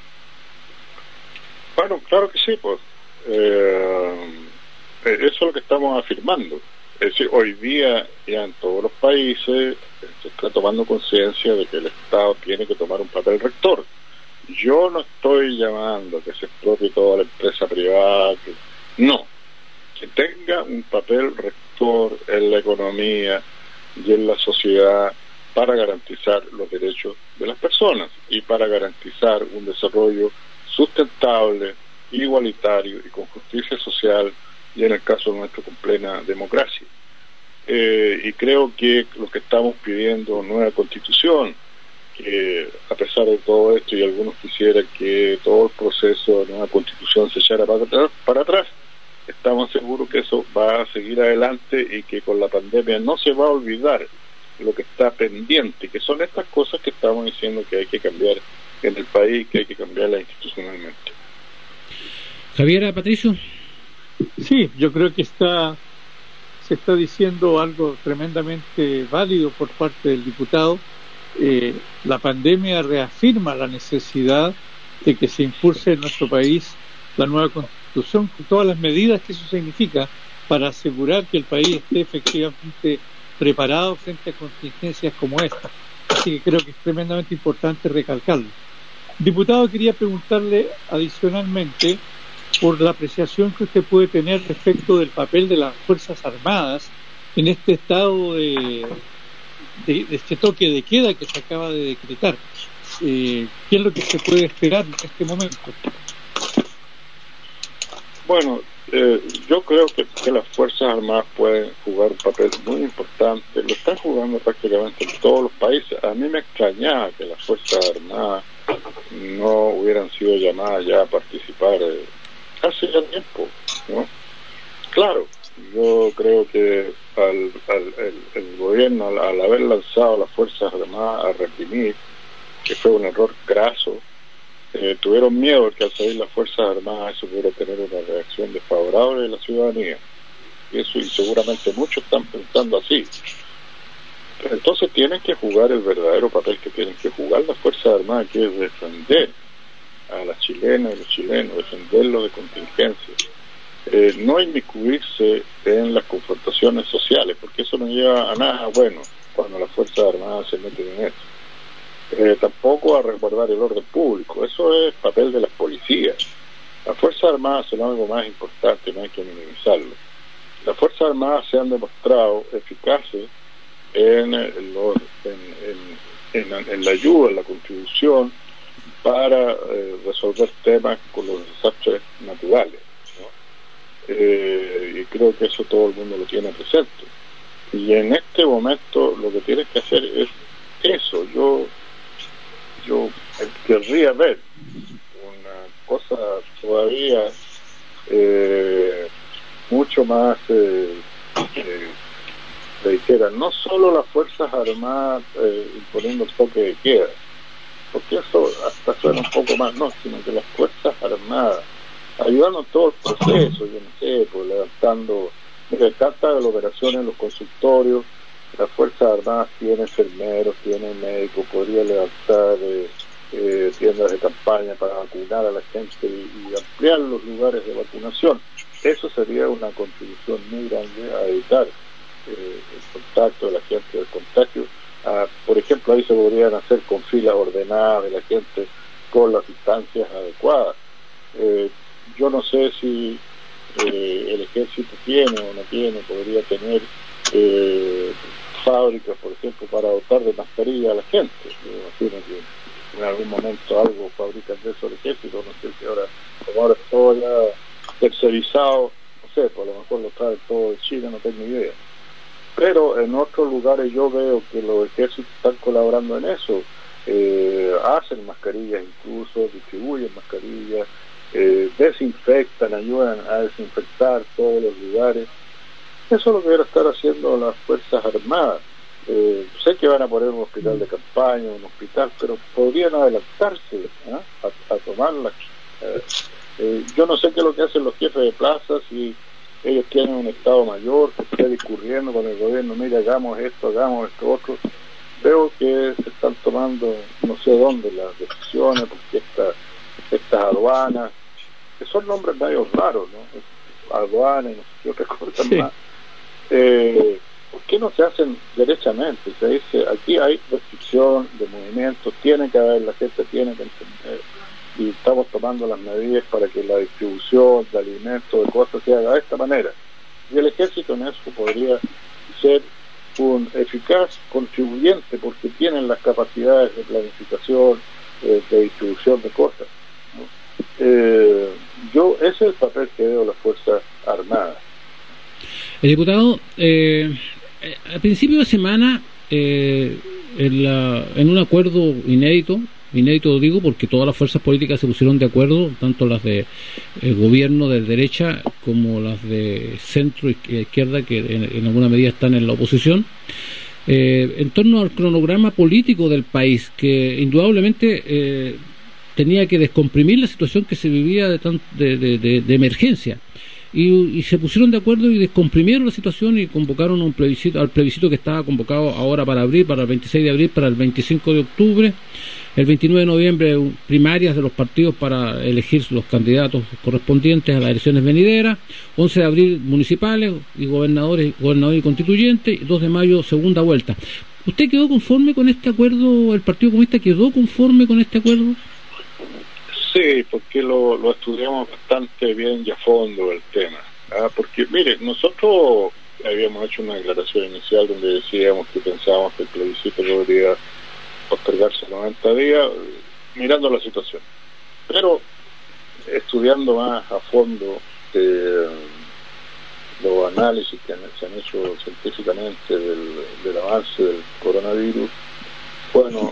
Bueno, claro que sí, pues. Eso es lo que estamos afirmando. Es decir, hoy día ya en todos los países se está tomando conciencia de que el Estado tiene que tomar un papel rector. Yo no estoy llamando a que se expropie toda la empresa privada, no, que tenga un papel rector en la economía y en la sociedad para garantizar los derechos de las personas y para garantizar un desarrollo sustentable, igualitario y con justicia social y en el caso nuestro con plena democracia. Y creo que lo que estamos pidiendo, nueva constitución, que a pesar de todo esto, y algunos quisieran que todo el proceso de nueva constitución se echara para atrás, estamos seguros que eso va a seguir adelante y que con la pandemia no se va a olvidar lo que está pendiente, que son estas cosas que estamos diciendo que hay que cambiar en el país, que hay que cambiarla institucionalmente. Javier, Patricio. Sí, yo creo que se está diciendo algo tremendamente válido por parte del diputado. La pandemia reafirma la necesidad de que se impulse en nuestro país la nueva constitución con todas las medidas que eso significa para asegurar que el país esté efectivamente preparado frente a contingencias como esta. Así que creo que es tremendamente importante recalcarlo. Diputado, quería preguntarle adicionalmente por la apreciación que usted puede tener respecto del papel de las Fuerzas Armadas en este estado de este toque de queda que se acaba de decretar. ¿Qué es lo que se puede esperar en este momento? Bueno, yo creo que las Fuerzas Armadas pueden jugar un papel muy importante. Lo están jugando prácticamente en todos los países. A mí me extrañaba que las Fuerzas Armadas no hubieran sido llamadas ya a participar hace ya tiempo, ¿no? Claro, yo creo que el gobierno, al haber lanzado a las Fuerzas Armadas a reprimir, que fue un error graso, tuvieron miedo que al salir las Fuerzas Armadas eso pudiera tener una reacción desfavorable de la ciudadanía, y eso, y seguramente muchos están pensando así. Entonces tienen que jugar el verdadero papel que tienen que jugar las Fuerzas Armadas, que es defender a las chilenas y los chilenos, defenderlos de contingencias, no inmiscuirse en las confrontaciones sociales, porque eso no lleva a nada bueno cuando las Fuerzas Armadas se meten en eso. Tampoco a resguardar el orden público, eso es papel de las policías. Las Fuerzas Armadas son algo más importante, no hay que minimizarlo. Las Fuerzas Armadas se han demostrado eficaces en la ayuda, en la contribución para resolver temas con los desastres naturales, ¿no? Y creo que eso todo el mundo lo tiene presente. Y en este momento lo que tienes que hacer es eso. Yo querría ver una cosa todavía mucho más dijera, no solo las Fuerzas Armadas imponiendo el toque de queda, porque eso hasta suena un poco más, no, sino que las Fuerzas Armadas ayudando en todo el proceso, yo no sé, pues levantando, mira, tantas operaciones en los consultorios, las Fuerzas Armadas tienen enfermeros, tienen médicos, podría levantar tiendas de campaña para vacunar a la gente y ampliar los lugares de vacunación. Eso sería una contribución muy grande a evitar el contacto de la gente, el contagio. Por ejemplo, ahí se podrían hacer con filas ordenadas de la gente con las distancias adecuadas. Yo no sé si el ejército tiene o no tiene, podría tener fábricas, por ejemplo, para dotar de mascarilla a la gente. Yo imagino que en algún momento algo fabrican de eso el ejército, no sé si ahora, como ahora es todo ya tercerizado, no sé, por lo mejor lo trae todo de China, no tengo idea. Pero en otros lugares yo veo que los ejércitos están colaborando en eso, hacen mascarillas incluso, distribuyen mascarillas, desinfectan, ayudan a desinfectar todos los lugares. Eso es lo que deben estar haciendo las Fuerzas Armadas. Sé que van a poner un hospital de campaña, un hospital, pero podrían adelantarse a tomarlas. Yo no sé qué es lo que hacen los jefes de plaza, si ellos tienen un estado mayor que esté discurriendo con el gobierno, mira, hagamos esto otro. Veo que se están tomando no sé dónde las decisiones, porque estas aduanas, que son nombres medio raros, ¿no? Aduanas y no sé qué otras cosas más. ¿Por qué no se hacen derechamente? Se dice, aquí hay restricción de movimientos, tiene que haber, la gente tiene que entender, y estamos tomando las medidas para que la distribución de alimentos, de cosas, se haga de esta manera. Y el ejército en eso podría ser un eficaz contribuyente, porque tienen las capacidades de planificación, de distribución de cosas, ¿no? Ese es el papel que veo las Fuerzas Armadas. El diputado, a principio de semana, en un acuerdo inédito digo porque todas las fuerzas políticas se pusieron de acuerdo, tanto las de gobierno de derecha como las de centro izquierda, que en alguna medida están en la oposición, en torno al cronograma político del país, que indudablemente tenía que descomprimir la situación que se vivía de emergencia. Y se pusieron de acuerdo y descomprimieron la situación y convocaron al plebiscito que estaba convocado ahora para el 26 de abril, para el 25 de octubre, el 29 de noviembre primarias de los partidos para elegir los candidatos correspondientes a las elecciones venideras, 11 de abril municipales y gobernadores y constituyentes, y 2 de mayo segunda vuelta. ¿Usted quedó conforme con este acuerdo? ¿El Partido Comunista quedó conforme con este acuerdo? Sí, porque lo estudiamos bastante bien y a fondo el tema. Porque, mire, nosotros habíamos hecho una declaración inicial donde decíamos que pensábamos que el plebiscito podría postergarse 90 días, mirando la situación. Pero, estudiando más a fondo los análisis que se han hecho científicamente del avance del coronavirus, bueno,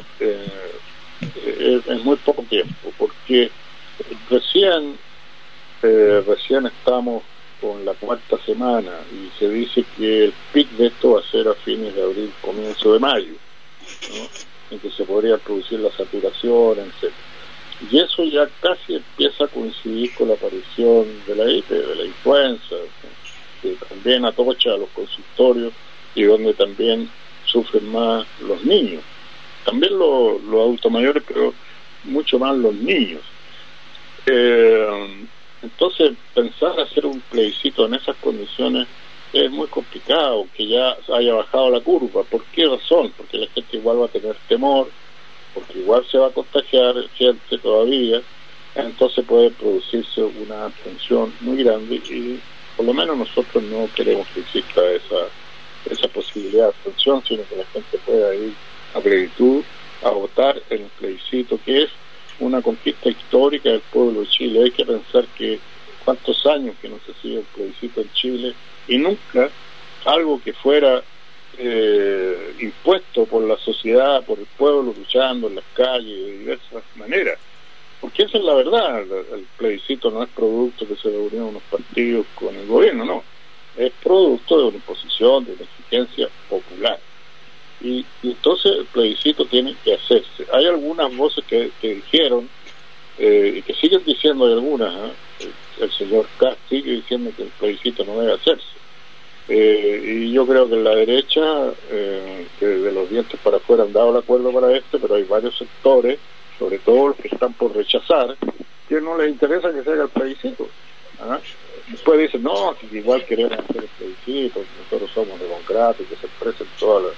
es muy poco tiempo, porque recién estamos con la 4ª semana y se dice que el pic de esto va a ser a fines de abril, comienzo de mayo, ¿no? En que se podría producir la saturación, etc. Y eso ya casi empieza a coincidir con la aparición de la gripe, de la influenza, que también atocha a los consultorios y donde también sufren más los niños. También los adultos mayores, pero mucho más los niños. Entonces, pensar hacer un plebiscito en esas condiciones es muy complicado, que ya haya bajado la curva. ¿Por qué razón? Porque la gente igual va a tener temor, porque igual se va a contagiar gente todavía, entonces puede producirse una abstención muy grande y por lo menos nosotros no queremos que exista esa posibilidad de abstención, sino que la gente pueda ir a plenitud a votar en el plebiscito, que es una conquista histórica del pueblo de Chile. Hay que pensar que cuántos años que no se sigue el plebiscito en Chile y nunca algo que fuera impuesto por la sociedad, por el pueblo luchando en las calles de diversas maneras, porque esa es la verdad. El plebiscito no es producto que se reunieron unos partidos con el gobierno, no, es producto de una imposición, de una exigencia popular. Y entonces el plebiscito tiene que hacerse. Hay algunas voces que dijeron y que siguen diciendo, hay algunas, el señor Cast sigue diciendo que el plebiscito no debe hacerse, y yo creo que en la derecha, que de los dientes para afuera han dado el acuerdo para pero hay varios sectores, sobre todo los que están por rechazar, que no les interesa que se haga el plebiscito. Después dicen, no, que igual queremos hacer el plebiscito, nosotros somos democráticos, que se expresen todas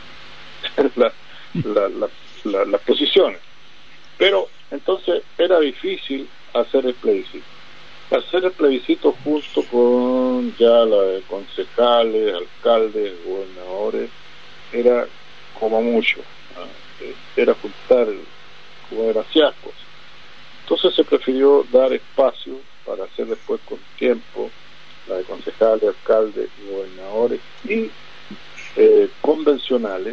las posiciones. Pero entonces era difícil hacer el plebiscito junto con ya la de concejales, alcaldes, gobernadores, era como mucho, era juntar como demasiadas cosas. Entonces se prefirió dar espacio para hacer después con tiempo la de concejales, alcaldes, gobernadores y convencionales,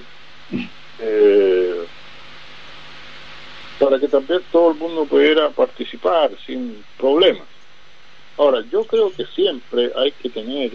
para que también todo el mundo pudiera participar sin problemas. Ahora, yo creo que siempre hay que tener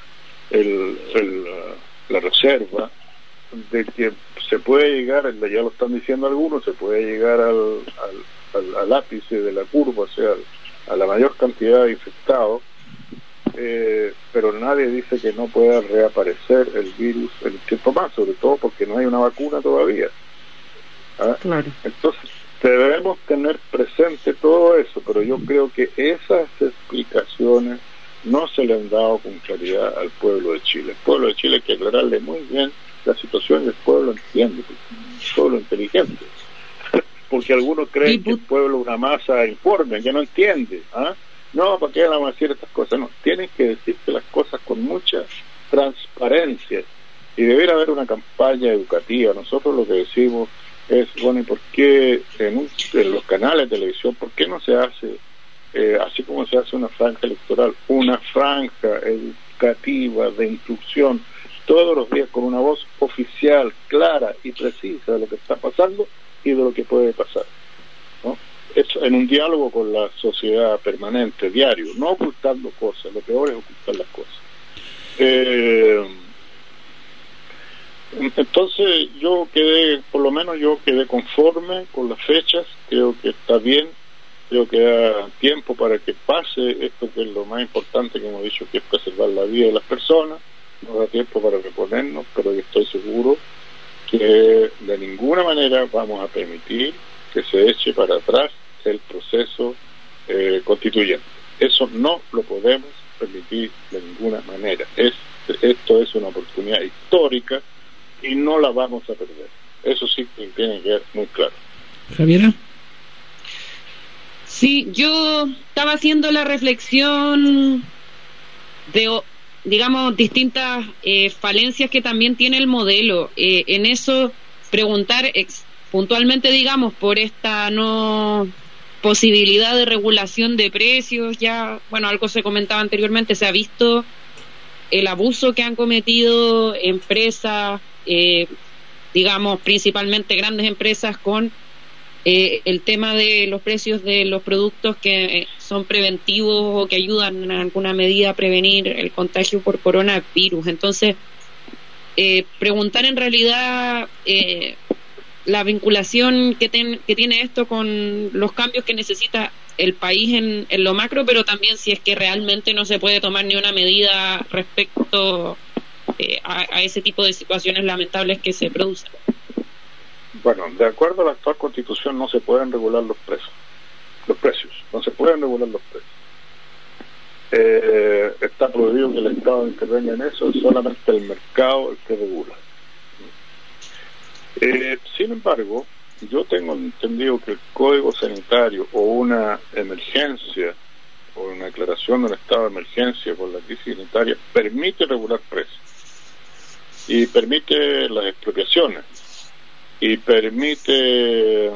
la reserva de que se puede llegar, ya lo están diciendo algunos, se puede llegar al ápice de la curva, o sea, a la mayor cantidad de infectados, pero nadie dice que no pueda reaparecer el virus en un tiempo más, sobre todo porque no hay una vacuna todavía. Claro. Entonces debemos tener presente todo eso, pero yo creo que esas explicaciones no se le han dado con claridad al pueblo de Chile. El pueblo de Chile hay que aclararle muy bien la situación y el pueblo entiende, el pueblo inteligente, porque algunos creen que el pueblo es una masa informe que no entiende. No, ¿para qué vamos a decir estas cosas? No, tienen que decirse las cosas con mucha transparencia y debería haber una campaña educativa. Nosotros lo que decimos es, bueno, ¿y por qué en los canales de televisión, por qué no se hace, así como se hace una franja electoral, una franja educativa, de instrucción, todos los días con una voz oficial, clara y precisa de lo que está pasando y de lo que puede pasar, ¿no? Eso, en un diálogo con la sociedad permanente, diario, no ocultando cosas. Lo peor es ocultar las cosas. Entonces por lo menos yo quedé conforme con las fechas. Creo que está bien, creo que da tiempo para que pase esto, que es lo más importante que hemos dicho, que es preservar la vida de las personas. Nos da tiempo para reponernos, pero yo estoy seguro que de ninguna manera vamos a permitir que se eche para atrás el proceso constituyente. Eso no lo podemos permitir de ninguna manera. Esto es una oportunidad histórica y no la vamos a perder. Eso sí que tiene que quedar muy claro. Javiera. Sí, yo estaba haciendo la reflexión de, digamos, distintas falencias que también tiene el modelo. En eso, preguntar puntualmente, digamos, por esta no posibilidad de regulación de precios. Ya, bueno, algo se comentaba anteriormente, se ha visto el abuso que han cometido empresas, digamos, principalmente grandes empresas, con el tema de los precios de los productos que son preventivos o que ayudan en alguna medida a prevenir el contagio por coronavirus. Entonces, preguntar en realidad la vinculación que tiene esto con los cambios que necesita el país en lo macro, pero también si es que realmente no se puede tomar ni una medida respecto a ese tipo de situaciones lamentables que se producen. Bueno, de acuerdo a la actual Constitución no se pueden regular los precios, no se pueden regular los precios. Está prohibido que el Estado intervenga en eso, es solamente el mercado el que regula. Sin embargo, yo tengo entendido que el Código Sanitario o una emergencia o una declaración de un estado de emergencia por la crisis sanitaria permite regular precios y permite las expropiaciones y permite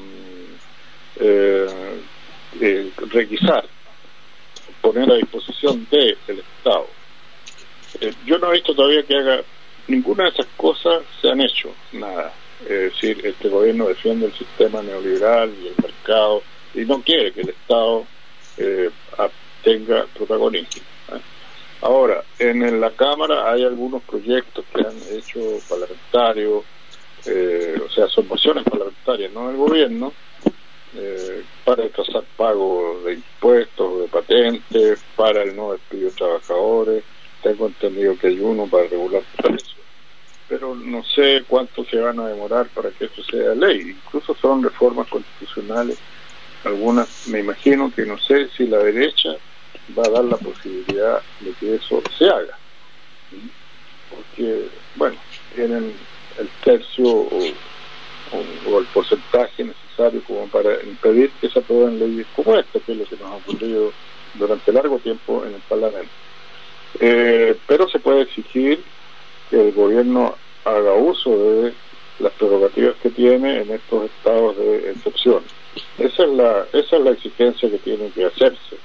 requisar, poner a disposición del Estado. Yo no he visto todavía que haga ninguna de esas cosas, se han hecho, nada. Es decir, este gobierno defiende el sistema neoliberal y el mercado y no quiere que el Estado tenga protagonismo. Ahora, en la Cámara hay algunos proyectos que han hecho parlamentarios, o sea, son mociones parlamentarias, no del gobierno, para retrasar pago de impuestos, de patentes, para el no despido de trabajadores. Tengo entendido que hay uno para regular precios, pero no sé cuánto se van a demorar para que eso sea ley. Incluso son reformas constitucionales, algunas, me imagino que no sé si la derecha va a dar la posibilidad de que eso se haga, porque, bueno, tienen el tercio o el porcentaje necesario como para impedir que se aprueben leyes como esta, que es lo que nos ha ocurrido durante largo tiempo en el Parlamento. Pero se puede exigir que el gobierno haga uso de las prerrogativas que tiene en estos estados de excepción. Esa es la exigencia que tiene que hacerse.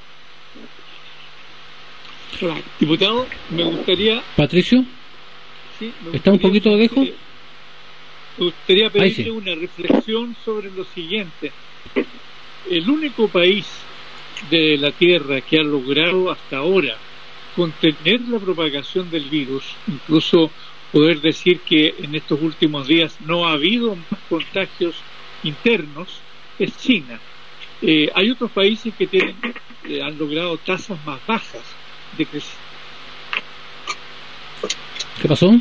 Claro. Diputado, me gustaría... Patricio, Sí, ¿está un poquito lejos? Me gustaría pedirle sí. una reflexión sobre lo siguiente. El único país de la Tierra que ha logrado hasta ahora contener la propagación del virus, incluso poder decir que en estos últimos días no ha habido más contagios internos, es China. Hay otros países que han logrado tasas más bajas de crecimiento. ¿Qué pasó?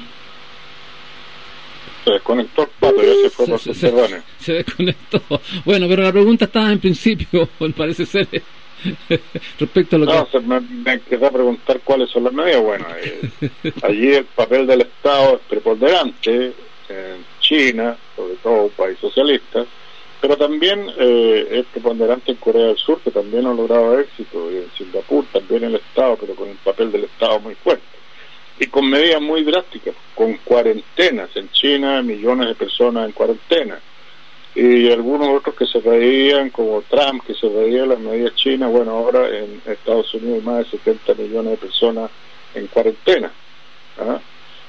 Se desconectó el pato, ya se fue por sus perdones. Se desconectó. Bueno, pero la pregunta estaba en principio, parece ser, respecto a lo que... me empezó a preguntar cuáles son las medidas. Bueno, allí el papel del Estado es preponderante, en China, sobre todo un país socialista, pero también es preponderante en Corea del Sur, que también ha logrado éxito, y en Singapur también el Estado, pero con el papel del Estado muy fuerte. Y con medidas muy drásticas, con cuarentenas. En China, millones de personas en cuarentena. Y algunos otros que se reían, como Trump, que se reía de las medidas chinas. Bueno, ahora en Estados Unidos hay más de 70 millones de personas cuarentena. ¿Ah?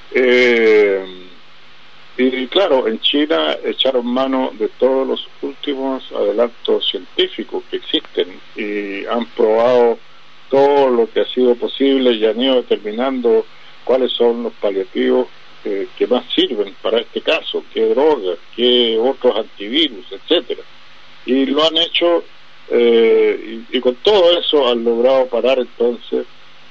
Y claro, en China echaron mano de todos los últimos adelantos científicos que existen y han probado todo lo que ha sido posible y han ido determinando cuáles son los paliativos que más sirven para este caso, qué drogas, qué otros antivirus, etcétera. Y lo han hecho y con todo eso han logrado parar entonces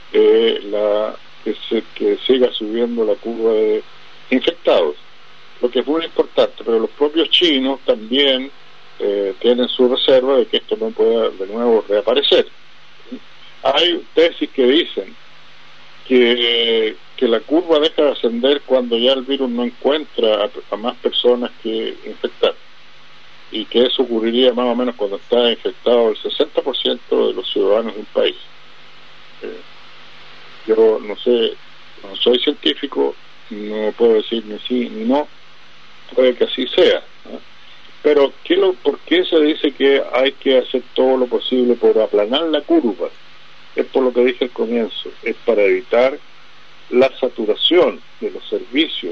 que siga subiendo la curva de infectados, lo que es muy importante. Pero los propios chinos también tienen su reserva de que esto no pueda de nuevo reaparecer. Hay tesis que dicen que la curva deja de ascender cuando ya el virus no encuentra a más personas que infectar, y que eso ocurriría más o menos cuando está infectado el 60% de los ciudadanos de un país. Yo no sé, no soy científico, no puedo decir ni sí ni no, puede que así sea, ¿no? Pero ¿por qué se dice que hay que hacer todo lo posible por aplanar la curva? Es por lo que dije al comienzo, es para evitar la saturación de los servicios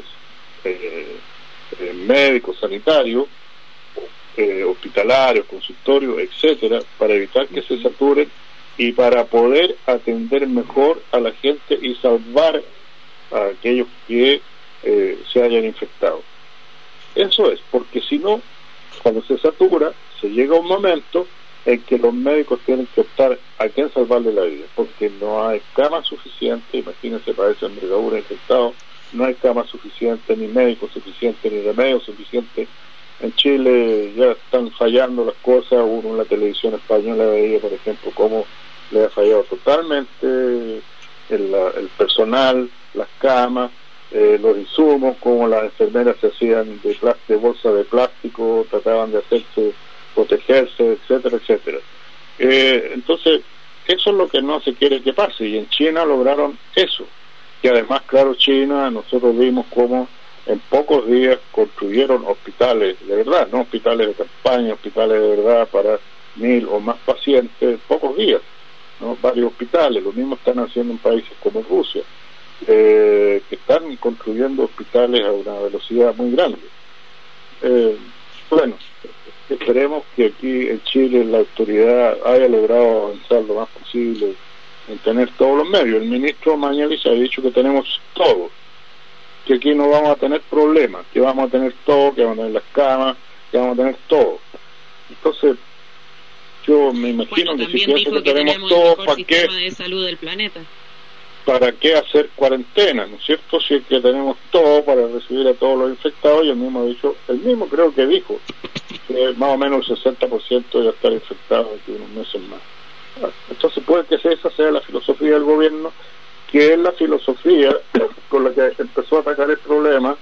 médicos, sanitarios, hospitalarios, consultorios, etcétera, para evitar que se saturen y para poder atender mejor a la gente y salvar a aquellos que se hayan infectado. Eso es, porque si no, cuando se satura, se llega a un momento en que los médicos tienen que optar a quién salvarle la vida, porque no hay cama suficiente. Imagínense, para esa envergadura infectado, no hay cama suficiente, ni médicos suficientes, ni remedios suficientes. En Chile ya están fallando las cosas. Uno en la televisión española veía, por ejemplo, cómo le ha fallado totalmente el personal, las camas, los insumos, cómo las enfermeras se hacían de bolsa de plástico, trataban de protegerse, etcétera, etcétera. Entonces, eso es lo que no se quiere que pase, y en China lograron eso. Y además, claro, China, nosotros vimos cómo en pocos días construyeron hospitales de verdad, no hospitales de campaña, hospitales de verdad para 1.000 o más pacientes, en pocos días, ¿no? Varios hospitales. Lo mismo están haciendo en países como Rusia, que están construyendo hospitales a una velocidad muy grande. Bueno, esperemos que aquí en Chile la autoridad haya logrado avanzar lo más posible en tener todos los medios. El ministro Mañalich ha dicho que tenemos todo, que aquí no vamos a tener problemas, que vamos a tener todo, que vamos a tener las camas, que vamos a tener todo. Entonces, yo me imagino que si pienso que tenemos todo, ¿para qué? De salud del planeta. ¿Para qué hacer cuarentena? ¿No es cierto? Si es que tenemos todo para recibir a todos los infectados. Y el mismo creo que dijo que más o menos el 60% ya estar infectado de unos meses más. Entonces puede que esa sea la filosofía del gobierno, que es la filosofía con la que empezó a atacar el problema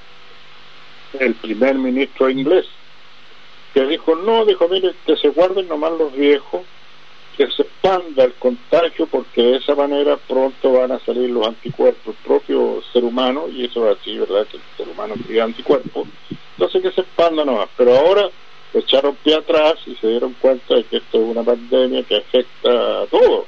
el primer ministro inglés, que dijo, mire, que se guarden nomás los viejos, que se expanda el contagio, porque de esa manera pronto van a salir los anticuerpos, el propio ser humano, y eso es así, ¿verdad?, que el ser humano crea anticuerpos. Entonces que se expanda nomás. Pero ahora echaron pie atrás y se dieron cuenta de que esto es una pandemia que afecta a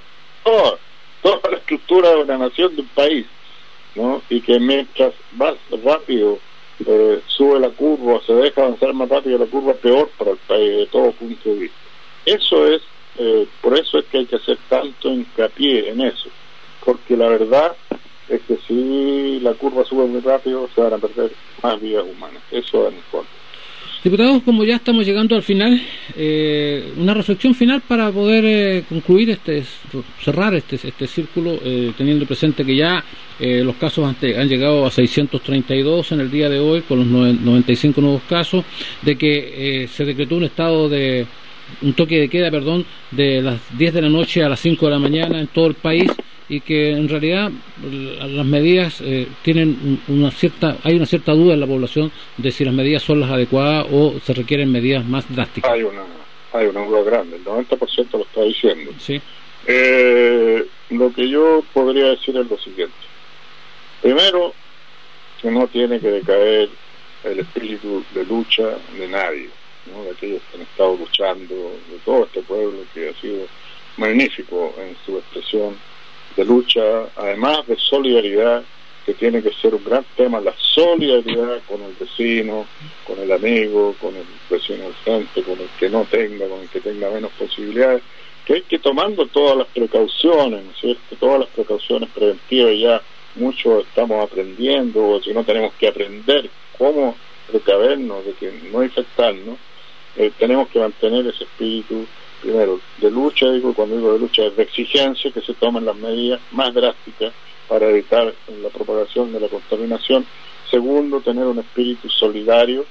toda la estructura de una nación, de un país, ¿no? Y que mientras más rápido sube la curva, se deja avanzar más rápido la curva, peor para el país de todo punto de vista. Eso es, por eso es que hay que hacer tanto hincapié en eso, porque la verdad es que si la curva sube muy rápido, se van a perder más vidas humanas. Eso es en el fondo. Diputados, como ya estamos llegando al final, una reflexión final para poder concluir cerrar este círculo, teniendo presente que ya los casos han llegado a 632 en el día de hoy, con los 95 nuevos casos, de que se decretó un toque de queda, de las 10 de la noche a las 5 de la mañana en todo el país, y que en realidad las medidas tienen hay una cierta duda en la población de si las medidas son las adecuadas o se requieren medidas más drásticas. Hay una duda grande, el 90% lo está diciendo. Sí. Lo que yo podría decir es lo siguiente. Primero, que no tiene que decaer el espíritu de lucha de nadie, ¿no?, de aquellos que han estado luchando, de todo este pueblo que ha sido magnífico en su expresión de lucha, además de solidaridad, que tiene que ser un gran tema, la solidaridad con el vecino, con el amigo, con el vecino del frente, con el que no tenga, con el que tenga menos posibilidades, que hay que tomando todas las precauciones, ¿no es cierto? Todas las precauciones preventivas, ya muchos estamos aprendiendo, o si no tenemos que aprender cómo precavernos de que no infectarnos. Tenemos que mantener ese espíritu, primero, de lucha, cuando digo de lucha, es de exigencia, que se tomen las medidas más drásticas para evitar la propagación de la contaminación. Segundo, tener un espíritu solidario,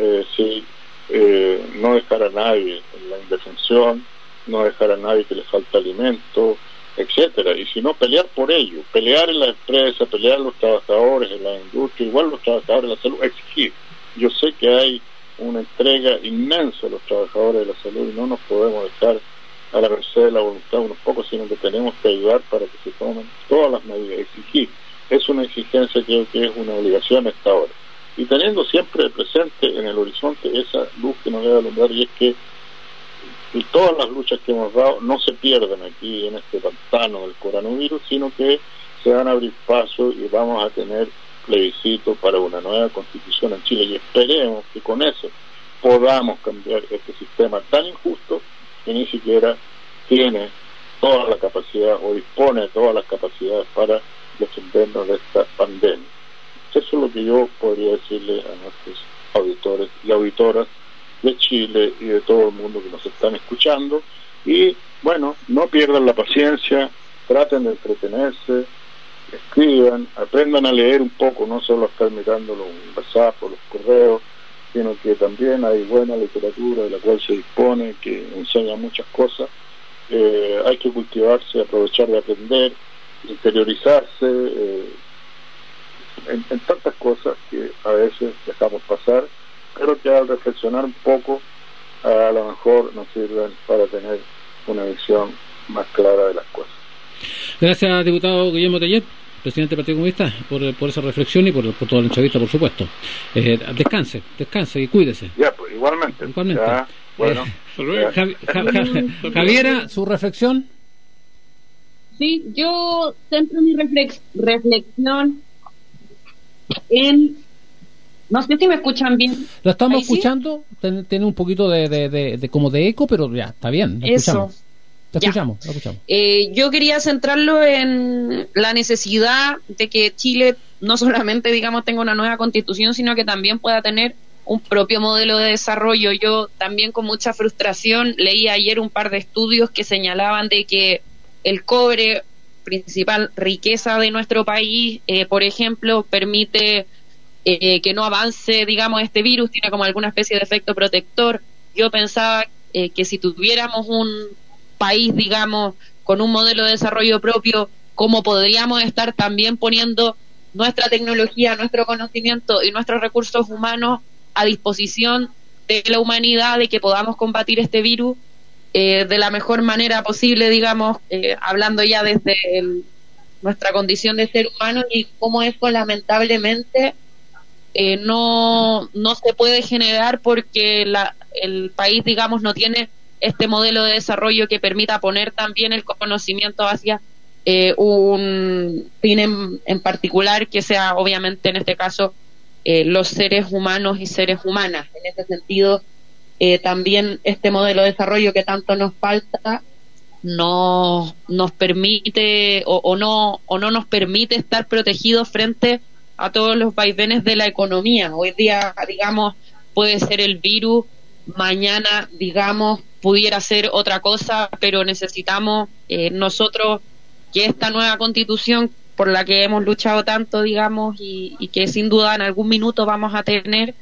no dejar a nadie en la indefensión, no dejar a nadie que le falta alimento, etcétera, y si no, pelear por ello, pelear en la empresa, pelear en los trabajadores, en la industria, igual los trabajadores de la salud, exigir. Yo sé que hay una entrega inmensa a los trabajadores de la salud y no nos podemos dejar a la merced de la voluntad de unos pocos, sino que tenemos que ayudar para que se tomen todas las medidas. Exigir es una exigencia, creo que es una obligación a esta hora, y teniendo siempre presente en el horizonte esa luz que nos debe alumbrar, y es que todas las luchas que hemos dado no se pierden aquí en este pantano del coronavirus, sino que se van a abrir paso y vamos a tener plebiscito para una nueva constitución en Chile, y esperemos que con eso podamos cambiar este sistema tan injusto que ni siquiera tiene toda la capacidad o dispone de todas las capacidades para defendernos de esta pandemia. Eso es lo que yo podría decirle a nuestros auditores y auditoras de Chile y de todo el mundo que nos están escuchando. Y bueno, no pierdan la paciencia, traten de entretenerse, escriban, aprendan a leer un poco, no solo a estar mirando los WhatsApp o los correos, sino que también hay buena literatura de la cual se dispone, que enseña muchas cosas. Hay que cultivarse, aprovechar de aprender, interiorizarse en tantas cosas que a veces dejamos pasar, pero que al reflexionar un poco a lo mejor nos sirven para tener una visión más clara de las cosas. Gracias, diputado Guillermo Tellet, presidente del Partido Comunista, por esa reflexión y por toda la entrevista, por supuesto. Descanse y cuídese. Ya, pues igualmente. Ya, bueno. Javiera, ¿su reflexión? Sí, yo centro mi reflexión en... No sé si me escuchan bien. Lo estamos escuchando, ¿sí? Tiene un poquito de como de eco, pero ya, está bien. Eso. Te escuchamos. Yo quería centrarlo en la necesidad de que Chile no solamente, digamos, tenga una nueva constitución, sino que también pueda tener un propio modelo de desarrollo. Yo también con mucha frustración leí ayer un par de estudios que señalaban de que el cobre, principal riqueza de nuestro país, por ejemplo, permite que no avance, digamos, este virus, tiene como alguna especie de efecto protector. Yo pensaba que si tuviéramos un país, digamos, con un modelo de desarrollo propio, cómo podríamos estar también poniendo nuestra tecnología, nuestro conocimiento y nuestros recursos humanos a disposición de la humanidad, de que podamos combatir este virus de la mejor manera posible, digamos, hablando ya desde nuestra condición de ser humano, y cómo eso lamentablemente no se puede generar porque el país, digamos, no tiene este modelo de desarrollo que permita poner también el conocimiento hacia un fin en particular, que sea obviamente en este caso los seres humanos y seres humanas. En ese sentido, también este modelo de desarrollo que tanto nos falta no nos permite o no nos permite estar protegidos frente a todos los vaivenes de la economía. Hoy día, digamos, puede ser el virus, mañana, digamos, pudiera ser otra cosa, pero necesitamos nosotros que esta nueva constitución por la que hemos luchado tanto, digamos, y que sin duda en algún minuto vamos a tener,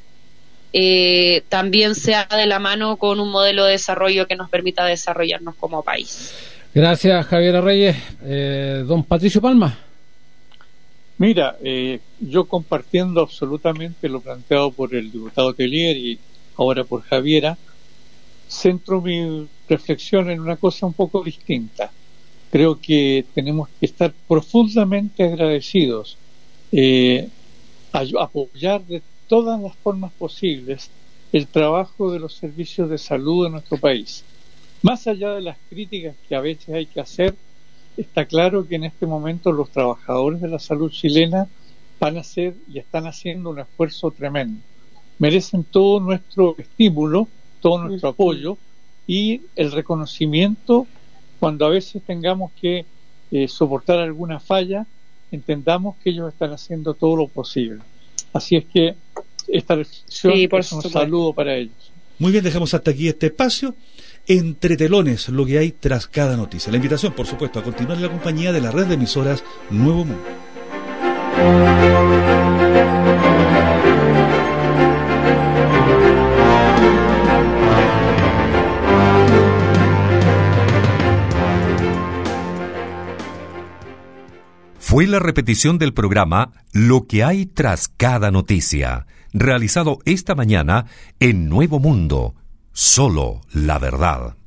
también sea de la mano con un modelo de desarrollo que nos permita desarrollarnos como país. Gracias, Javiera Reyes. Don Patricio Palma. Mira, yo compartiendo absolutamente lo planteado por el diputado Tellier y ahora por Javiera, centro mi reflexión en una cosa un poco distinta. Creo que tenemos que estar profundamente agradecidos, apoyar de todas las formas posibles el trabajo de los servicios de salud en nuestro país. Más allá de las críticas que a veces hay que hacer, está claro que en este momento los trabajadores de la salud chilena van a hacer y están haciendo un esfuerzo tremendo. Merecen todo nuestro estímulo, todo nuestro apoyo y el reconocimiento cuando a veces tengamos que soportar alguna falla, entendamos que ellos están haciendo todo lo posible. Así es que esta reflexión es un saludo para ellos. Muy bien, dejamos hasta aquí este espacio. Entre telones, lo que hay tras cada noticia. La invitación, por supuesto, a continuar en la compañía de la red de emisoras Nuevo Mundo. Fue la repetición del programa Lo que hay tras cada noticia, realizado esta mañana en Nuevo Mundo. Solo la verdad.